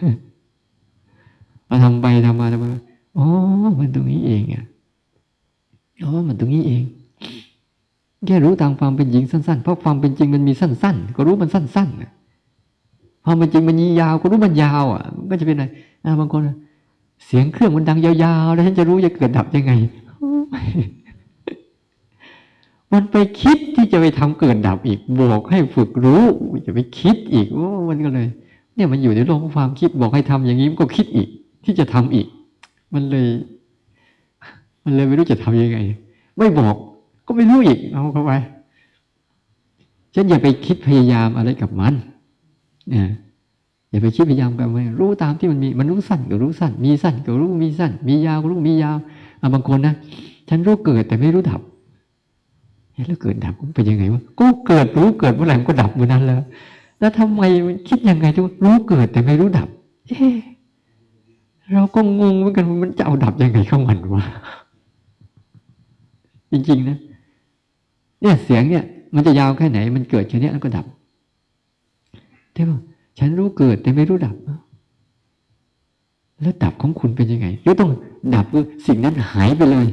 เราทำไปทำมาทำมาอ๋อมันตรงนี้เองอ่ะอ๋อมันตรงนี้เองแค่รู้ตามความเป็นจริงสั้นๆเพราะความเป็นจริงมันมีสั้นๆก็รู้มันสั้นๆความเป็นจริงมันยาวก็รู้มันยาวอ่ะมันก็จะเป็นอะไรบางคนเสียงเครื่องมันดังยาวๆแล้วฉันจะรู้จะเกิดดับยังไงมันไปคิดที่จะไปทำเกิดดับอีกบอกให้ฝึกรู้จะไปคิดอีกโอ้มันก็เลยเนี่ยมันอยู่ในโลกของความคิดบอกให้ทำอย่างนี้มันก็คิดอีกที่จะทำอีกมันเลยมันเลยไม่รู้จะทำยังไงไม่บอกก็ไม่รู้อีกเอาเข้าไปฉันอย่าไปคิดพยายามอะไรกับมันเนี่ยอย่าไปคิดพยายามกับมันรู้ตามที่มันมีมันรู้สั้นก็รู้สั้นมีสั้นก็รู้มีสั้นมียาวก็รู้มียาวอ่ะบางคนนะฉันรู้เกิดแต่ไม่รู้ดับแล้วเกิดดับมันเป็นยังไงวะก็เกิดรู้เกิดเมื่อไหร่มันก็ดับเมื่อนั้นแล้วแล้วทำไมมันคิดยังไงที่รู้เกิดแต่ไม่รู้ดับเอ๊ะเราก็งงเหมือนกันมันจะเอาดับยังไงของมันวะจริงๆนะเนี่ยเสียงเนี่ยมันจะยาวแค่ไหนมันเกิดแค่นี้แล้วก็ดับใช่ป่ะฉันรู้เกิดแต่ไม่รู้ดับแล้วดับของคุณเป็นยังไงหรือต้องดับคือสิ่งนั้นหายไปเลย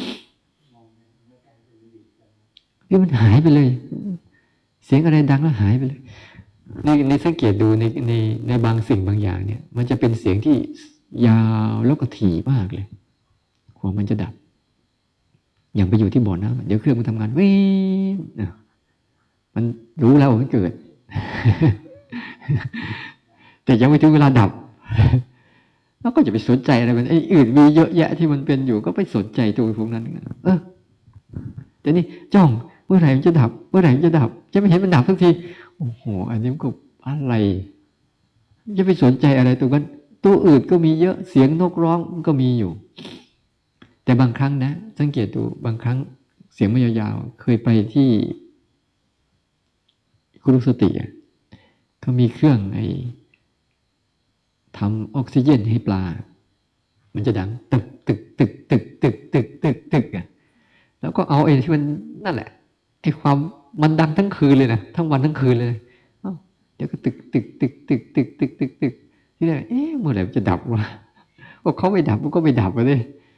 หรือมันหายไปเลยเสียงอะไรดังแล้วหายไปเลยในในสังเกตดูในในในบางสิ่งบางอย่างเนี่ยมันจะเป็นเสียงที่ยาวแล้วก็ถี่มากเลยกว่ามันจะดับอย่างไปอยู่ที่บ่อน้ำเดี๋ยวเครื่องมันทำงานวิ่งมันรู้แล้วว่ามันเกิดแต่ยังไม่ถึงเวลาดับแล้วก็จะไปสนใจอะไรมันไอ้อื่นมีเยอะแยะที่มันเป็นอยู่ก็ไปสนใจตัวพวกนั้นเออแต่นี่จ้องเมื่อไหร่มันจะดับเมื่อไหร่มันจะดับจะไม่เห็นมันดับสักทีโอ้โหอันนี้มันก็อะไรจะไปสนใจอะไรตัวนั้นตัวอื่นก็มีเยอะเสียงนกร้องมันก็มีอยู่แต่บางครั้งนะสังเกตดูบางครั้งเสียงไม่ยาวๆเคยไปที่คุรุสติเขามีเครื่องไอ้ทำออกซิเจนให้ปลามันจะดังตึกตึกตึกตึกตึกตึกตึกตึกอ่ะแล้วก็เอาไอ้ที่มันนั่นแหละไอ้ความมันดังทั้งคืนเลยนะทั้งวันทั้งคืนเลยเดี๋ยวก็ตึกตึกตึกตึกตึกตึกตึกตึกที่ไหนเอ๊ะเมื่อไหร่มันจะดับวะว่าเขาไม่ดับมันก็ไม่ดับเลย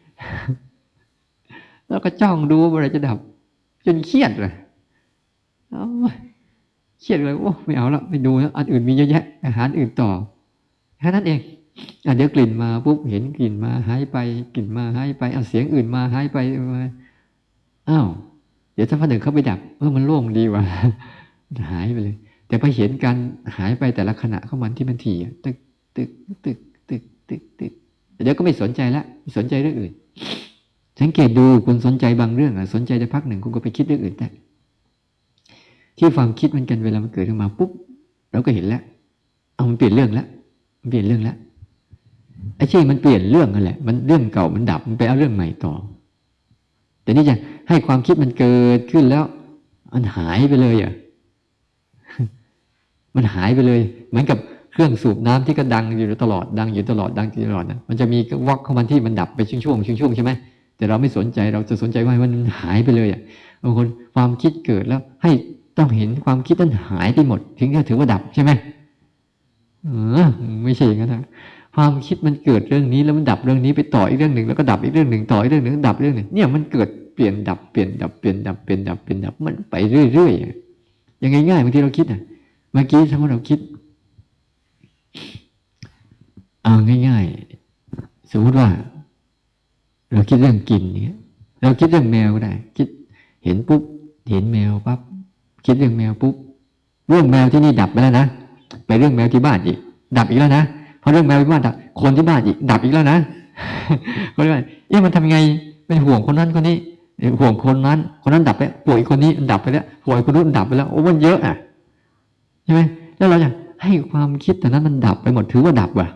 แล้วก็จ้องดูเมื่อไหร่จะดับจนเครียดเลยเครียดเลยโอ้ไม่เอาแล้วไม่ดูแล้วอันอื่นมีเยอะแยะอาหารอื่นต่อแค่นั้นเองอ่ะเดี๋ยวกลิ่นมาปุ๊บเห็นกลิ่นมาหายไปกลิ่นมาหายไปเอาเสียงอื่นมาหายไปอ้าวเดี๋ยวถ้าพักหนึ่งเขาไปดับเออมันโล่งดีว่ะหายไปเลยแต่พอเห็นการหายไปแต่ละขณะของมันที่มันถี่ตึกตึกตึกตึกตึกตึกเดี๋ยวก็ไม่สนใจละไม่สนใจเรื่องอื่นสังเกตดูคุณสนใจบางเรื่องอ่ะสนใจแต่พักหนึ่งคุณก็ไปคิดเรื่องอื่นแต่ที่ความคิดมันกันเวลามันเกิดขึ้นมาปุ๊บเราก็เห็นแล้วเอามันเปลี่ยนเรื่องแล้วมันเปลี่ยนเรื่องแล้วไอ้ที่มันเปลี่ยนเรื่องนั่นแหละมันเรื่องเก่ามันดับมันไปเอาเรื่องใหม่ต่อแต่นี่จะให้ความคิดมันเกิดขึ้นแล้วมันหายไปเลยอ่ะมันหายไปเลยเหมือนกับเครื่องสูบน้ำที่ก็ดังอยู่ตลอดดังอยู่ตลอดดังอยู่ตลอดนะมันจะมีวอกของมันที่มันดับไปช่วงช่วงช่วงใช่ไหมแต่เราไม่สนใจเราจะสนใจว่ามันหายไปเลยอ่ะบางคนความคิดเกิดแล้วให้ต้องเห็นความคิดนั้นหายไปหมดถึงจะถือว่าดับใช่ไหมเออไม่ใช่อย่างนั้นนะความคิดมันเกิดเรื่องนี้แล้วมันดับเรื่องนี้ไปต่ออีกเรื่องหนึ่งแล้วก็ดับอีกเรื่องหนึ่งต่ออีกเรื่องหนึ่งดับเรื่องหนึ่งเนี่ยมันเกิดเปลี่ยนดับเปลี่ยนดับเปลี่ยนดับเปลี่ยนดับเปลี่ยนดับมันไปเรื่อยๆอย่างง่ายๆบางทีเราคิดอ่ะเมื่อกี้ถ้าเราคิดเอาง่ายๆสมมติว่าเราคิดเรื่องกินเนี่ยเราคิดเรื่องแมวก็ได้คิดเห็นปุ๊บเห็นแมวปั๊บคิดเรื่องแมวปุ๊บเรื่องแมวที่นี่ดับไปแล้วนะไปเรื่องแมวที่บ้านอีกดับอีกแล้วนะพอเรื่องแมวที่บ้านดับคนที่บ้านอีกดับอีกแล้วนะคนที่บ้านเอ๊ะมันทำยังไงเป็นห่วงคนนั้นคนนี้ห่วงคนนั้นคนนั้นดับไปป่วยคนนี้ดับไปแล้วป่วยคนนู้นดับไปแล้วโอ้มันเยอะอ่ะใช่ไหมแล้วเราจะให้ความคิดแต่นั้นมันดับไปหมดถือว่าดับว่ะ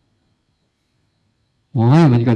โอ้ยมันก็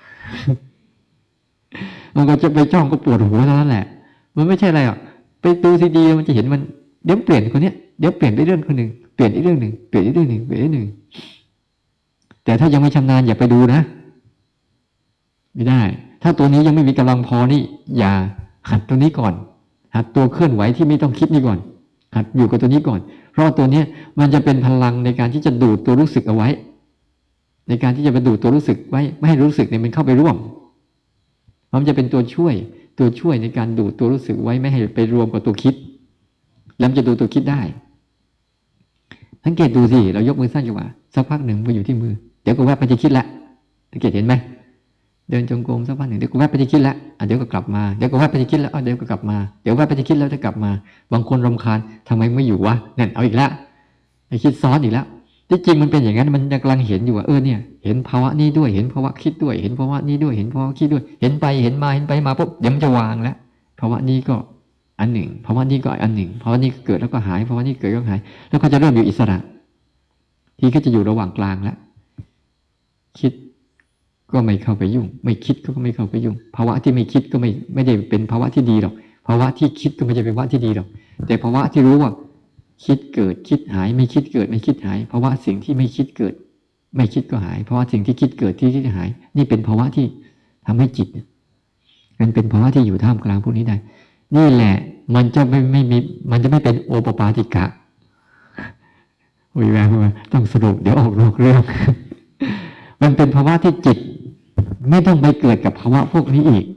มันก็จะไปจ้องก็ปวดหัวเท่านั้นแหละมันไม่ใช่อะไรอ่ะไปดูซีดีมันจะเห็นมันเดี๋ยวเปลี่ยนคนนี้เดี๋ยวเปลี่ยนไปเรื่องคนหนึ่งเปลี่ยนอีกเรื่องหนึ่งเปลี่ยนอีกเรื่องหนึ่งเปลี่ยนอีกเรื่องหนึ่งแต่ถ้ายังไม่ชำนาญอย่าไปดูนะไม่ได้ถ้าตัวนี้ยังไม่มีกำลังพอนี่อย่าหัดตัวนี้ก่อนหัดตัวเคลื่อนไหวที่ไม่ต้องคิดนี่ก่อนหัดอยู่กับตัวนี้ก่อนเพราะตัวนี้มันจะเป็นพลังในการที่จะดูดตัวรู้สึกเอาไว้ใน ในการที่จะไปดูตัวรู้สึกไว้ไม่ให้รู้สึกเนี่ยมันเข้าไปร่วมมันจะเป็นตัวช่วยตัวช่วยในการดูตัวรู้สึกไว้ไม่ให้ไปรวมกับตัวคิดแล้วจะดูตัวคิดได้สังเกตดูสิเรายกมือสร้างจังหวะสักพักหนึ่งไปอยู่ที่มือเดี๋ยวก็แวบไปจะคิดละสังเกตเห็นไหมเดินจงกรมสักพักหนึ่งเดี๋ยวก็แวบไปจะคิดละเดี๋ยวก็กลับมาเดี๋ยวก็แวบไปจะคิดแล้วเดี๋ยวก็กลับมาเดี๋ยวแวบไปจะคิดแล้วจะกลับมาบางคนรำคาญทำไมไม่อยู่วะนั่นเอาอีกแล้วไปคิดซ้อนอีกแล้วที่จริงมันเป็นอย่างนั้นมันกำลังเห็นอยู่ว่าเออเนี่ยเห็นภาวะนี้ด้วยเห็นภาวะคิดด้วยเห็นภาวะนี้ด้วยเห็นภาวะคิดด้วยเห็นไปเห็นมาเห็นไปมาปุ๊บเดี๋ยวมันจะวางแล้วภาวะนี้ก็อันหนึ่งภาวะนี้ก็อันหนึ่งภาวะนี้เกิดแล้วก็หายภาวะนี้เกิดแล้วหายแล้วก็จะเริ่มอยู่อิสระที่ก็จะอยู่ระหว่างกลางแล้วคิดก็ไม่เข้าไปยุ่งไม่คิดก็ไม่เข้าไปยุ่งภาวะที่ไม่คิดก็ไม่ไม่ได้เป็นภาวะที่ดีหรอกภาวะที่คิดก็ไม่ใช่เป็นภาวะที่ดีหรอกแต่ภาวะที่รู้ว่าคิดเกิดคิดหายไม่คิดเกิดไม่คิดหายภาวะสิ่งที่ไม่คิดเกิดไม่คิดก็หายเพราะว่าสิ่งที่คิดเกิดที่คิดหายนี่เป็นภาวะที่ทำให้จิตมันเป็นภาวะที่อยู่ท่ามกลางพวกนี้ได้นี่แหละมันจะไม่ไม่มีมันจะไม่เป็นโอปปาติกะวิแววมาต้องสรุปเดี๋ยวออกนอกเรื่อง มันเป็นภาวะที่จิตไม่ต้องไปเกิดกับภาวะพวกนี้อีก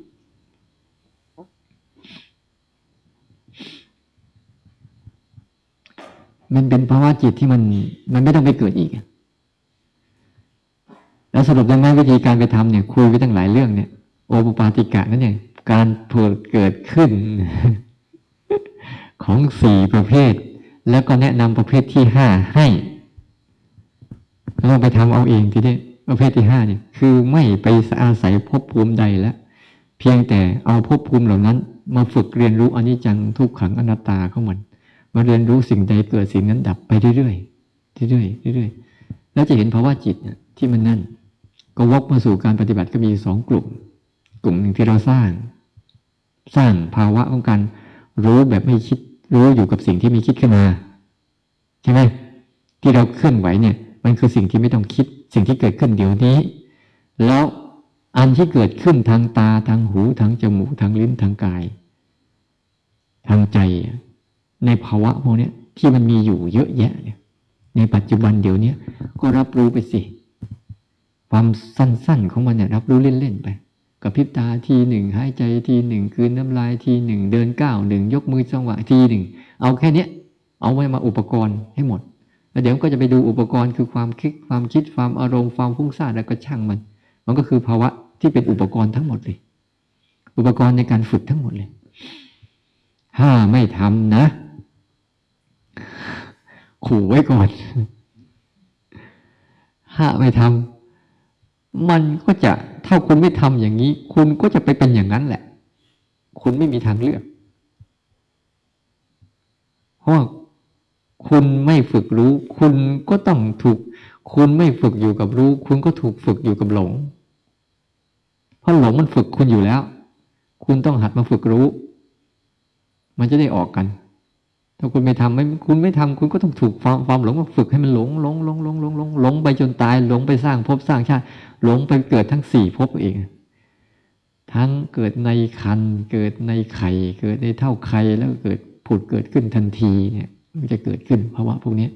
มันเป็นภาวะจิตที่มันมันไม่ต้องไปเกิดอีกแล้วสรุปได้ไหมวิธีการไปทำเนี่ยคุยไปตั้งหลายเรื่องเนี่ยโอปปาติกะนั่นเองการเกิดขึ้น ของสี่ประเภทแล้วก็แนะนำประเภทที่ห้าให้เราไปทำเอาเองทีนี้ประเภทที่ห้าเนี่ยคือไม่ไปอาศัยภพภูมิใดแล้วเพียงแต่เอาภพภูมิเหล่านั้นมาฝึกเรียนรู้อนิจจังทุกขังอนัตตาของมันมาเรียนรู้สิ่งใดเกิดสิ่งนั้นดับไปเรื่อยๆเรื่อยๆเรื่อยๆแล้วจะเห็นภาวะจิตที่มันนั่นก็วกมาสู่การปฏิบัติก็มีสองกลุ่มกลุ่มหนึ่งที่เราสร้างสร้างภาวะของการรู้แบบไม่คิดรู้อยู่กับสิ่งที่มีคิดขึ้นมาใช่ไหมที่เราเคลื่อนไหวเนี่ยมันคือสิ่งที่ไม่ต้องคิดสิ่งที่เกิดขึ้นเดี๋ยวนี้แล้วอันที่เกิดขึ้นทางตาทางหูทางจมูกทางลิ้นทางกายทางใจในภาวะพวกนี้ที่มันมีอยู่เยอะแยะเนี่ยในปัจจุบันเดี๋ยวนี้ก็รับรู้ไปสิความสั้นๆของมันเนี่ยรับรู้เล่นๆไปกับพริบตาทีหนึ่งหายใจทีหนึ่งคืนน้ำลายทีหนึ่งเดินก้าวหนึ่งยกมือจังหวะทีหนึ่งเอาแค่นี้เอาไว้มาอุปกรณ์ให้หมดแล้วเดี๋ยวก็จะไปดูอุปกรณ์คือความคิดความคิดความอารมณ์ความฟุ้งซ่านแล้วก็ช่างมันมันก็คือภาวะที่เป็นอุปกรณ์ทั้งหมดเลยอุปกรณ์ในการฝึกทั้งหมดเลยถ้าไม่ทำนะขู่ไว้ก่อนถ้าไม่ทำมันก็จะถ้าคุณไม่ทำอย่างนี้คุณก็จะไปเป็นอย่างนั้นแหละคุณไม่มีทางเลือกเพราะคุณไม่ฝึกรู้คุณก็ต้องถูกคุณไม่ฝึกอยู่กับรู้คุณก็ถูกฝึกอยู่กับหลงเพราะหลงมันฝึกคุณอยู่แล้วคุณต้องหัดมาฝึกรู้มันจะได้ออกกันถ้าคุณไม่ทำไม่คุณไม่ทำคุณก็ต้องถูกความความหลงมาฝึกให้มันหลงหลงหลงหลงหลงหลงหลงไปจนตายหลงไปสร้างภพสร้างชาติหลงไปเกิดทั้งสี่ภพเองทั้งเกิดในคันเกิดในไข่เกิดในเท่าไข่แล้วเกิดผุดเกิดขึ้นทันทีเนี่ยมันจะเกิดขึ้นภาวะพวกนี้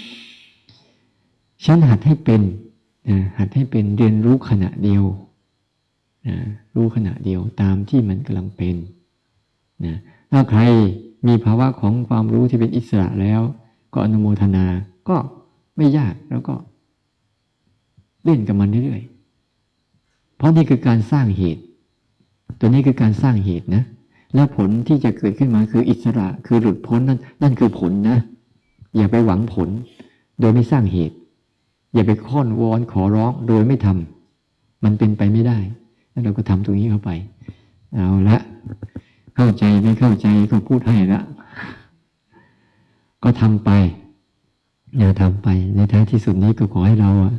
ฉันหัดให้เป็นนะหัดให้เป็นเรียนรู้ขณะเดียวนะรู้ขณะเดียวตามที่มันกำลังเป็นนะถ้าใครมีภาวะของความรู้ที่เป็นอิสระแล้วก็อนุโมทนาก็ไม่ยากแล้วก็เล่นกับมันเรื่อยๆเพราะนี่คือการสร้างเหตุตัวนี้คือการสร้างเหตุนะแล้วผลที่จะเกิดขึ้นมาคืออิสระคือหลุดพ้นนั่นนั่นคือผลนะอย่าไปหวังผลโดยไม่สร้างเหตุอย่าไปค้อนวอนขอร้องโดยไม่ทำมันเป็นไปไม่ได้แล้วเราก็ทำตรงนี้เข้าไปเอาละเข้าใจไม่เข้าใจก็พูดให้ละก็ทำไปอย่าทำไปในท้ายที่สุดนี้ก็ขอให้เราอ่ะ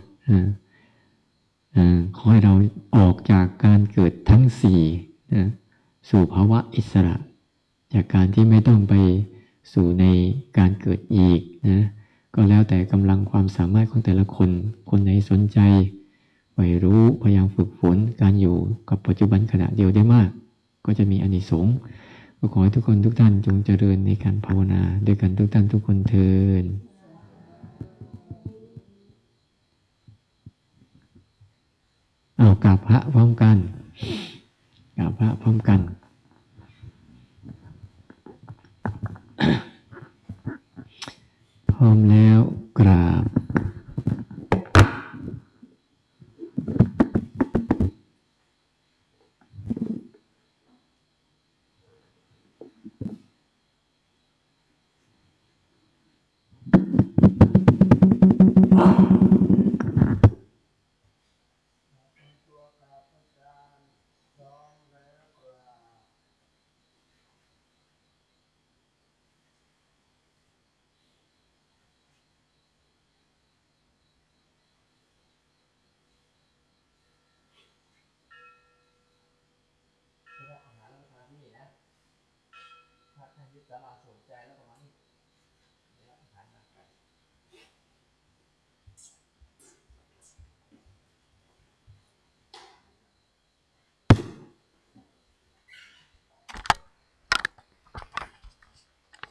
ขอให้เราออกจากการเกิดทั้งสี่สู่ภาวะอิสระจากการที่ไม่ต้องไปสู่ในการเกิดอีกนะก็แล้วแต่กำลังความสามารถของแต่ละคนคนไหนสนใจไปรู้พยายามฝึกฝนการอยู่กับปัจจุบันขณะเดียวได้มากก็จะมีอานิสงส์ก็ขอให้ทุกคนทุกท่านจงเจริญในการภาวนาด้วยกันทุกท่านทุกคนเทินเอากราบพระพร้อมกันกราบพระพร้อมกัน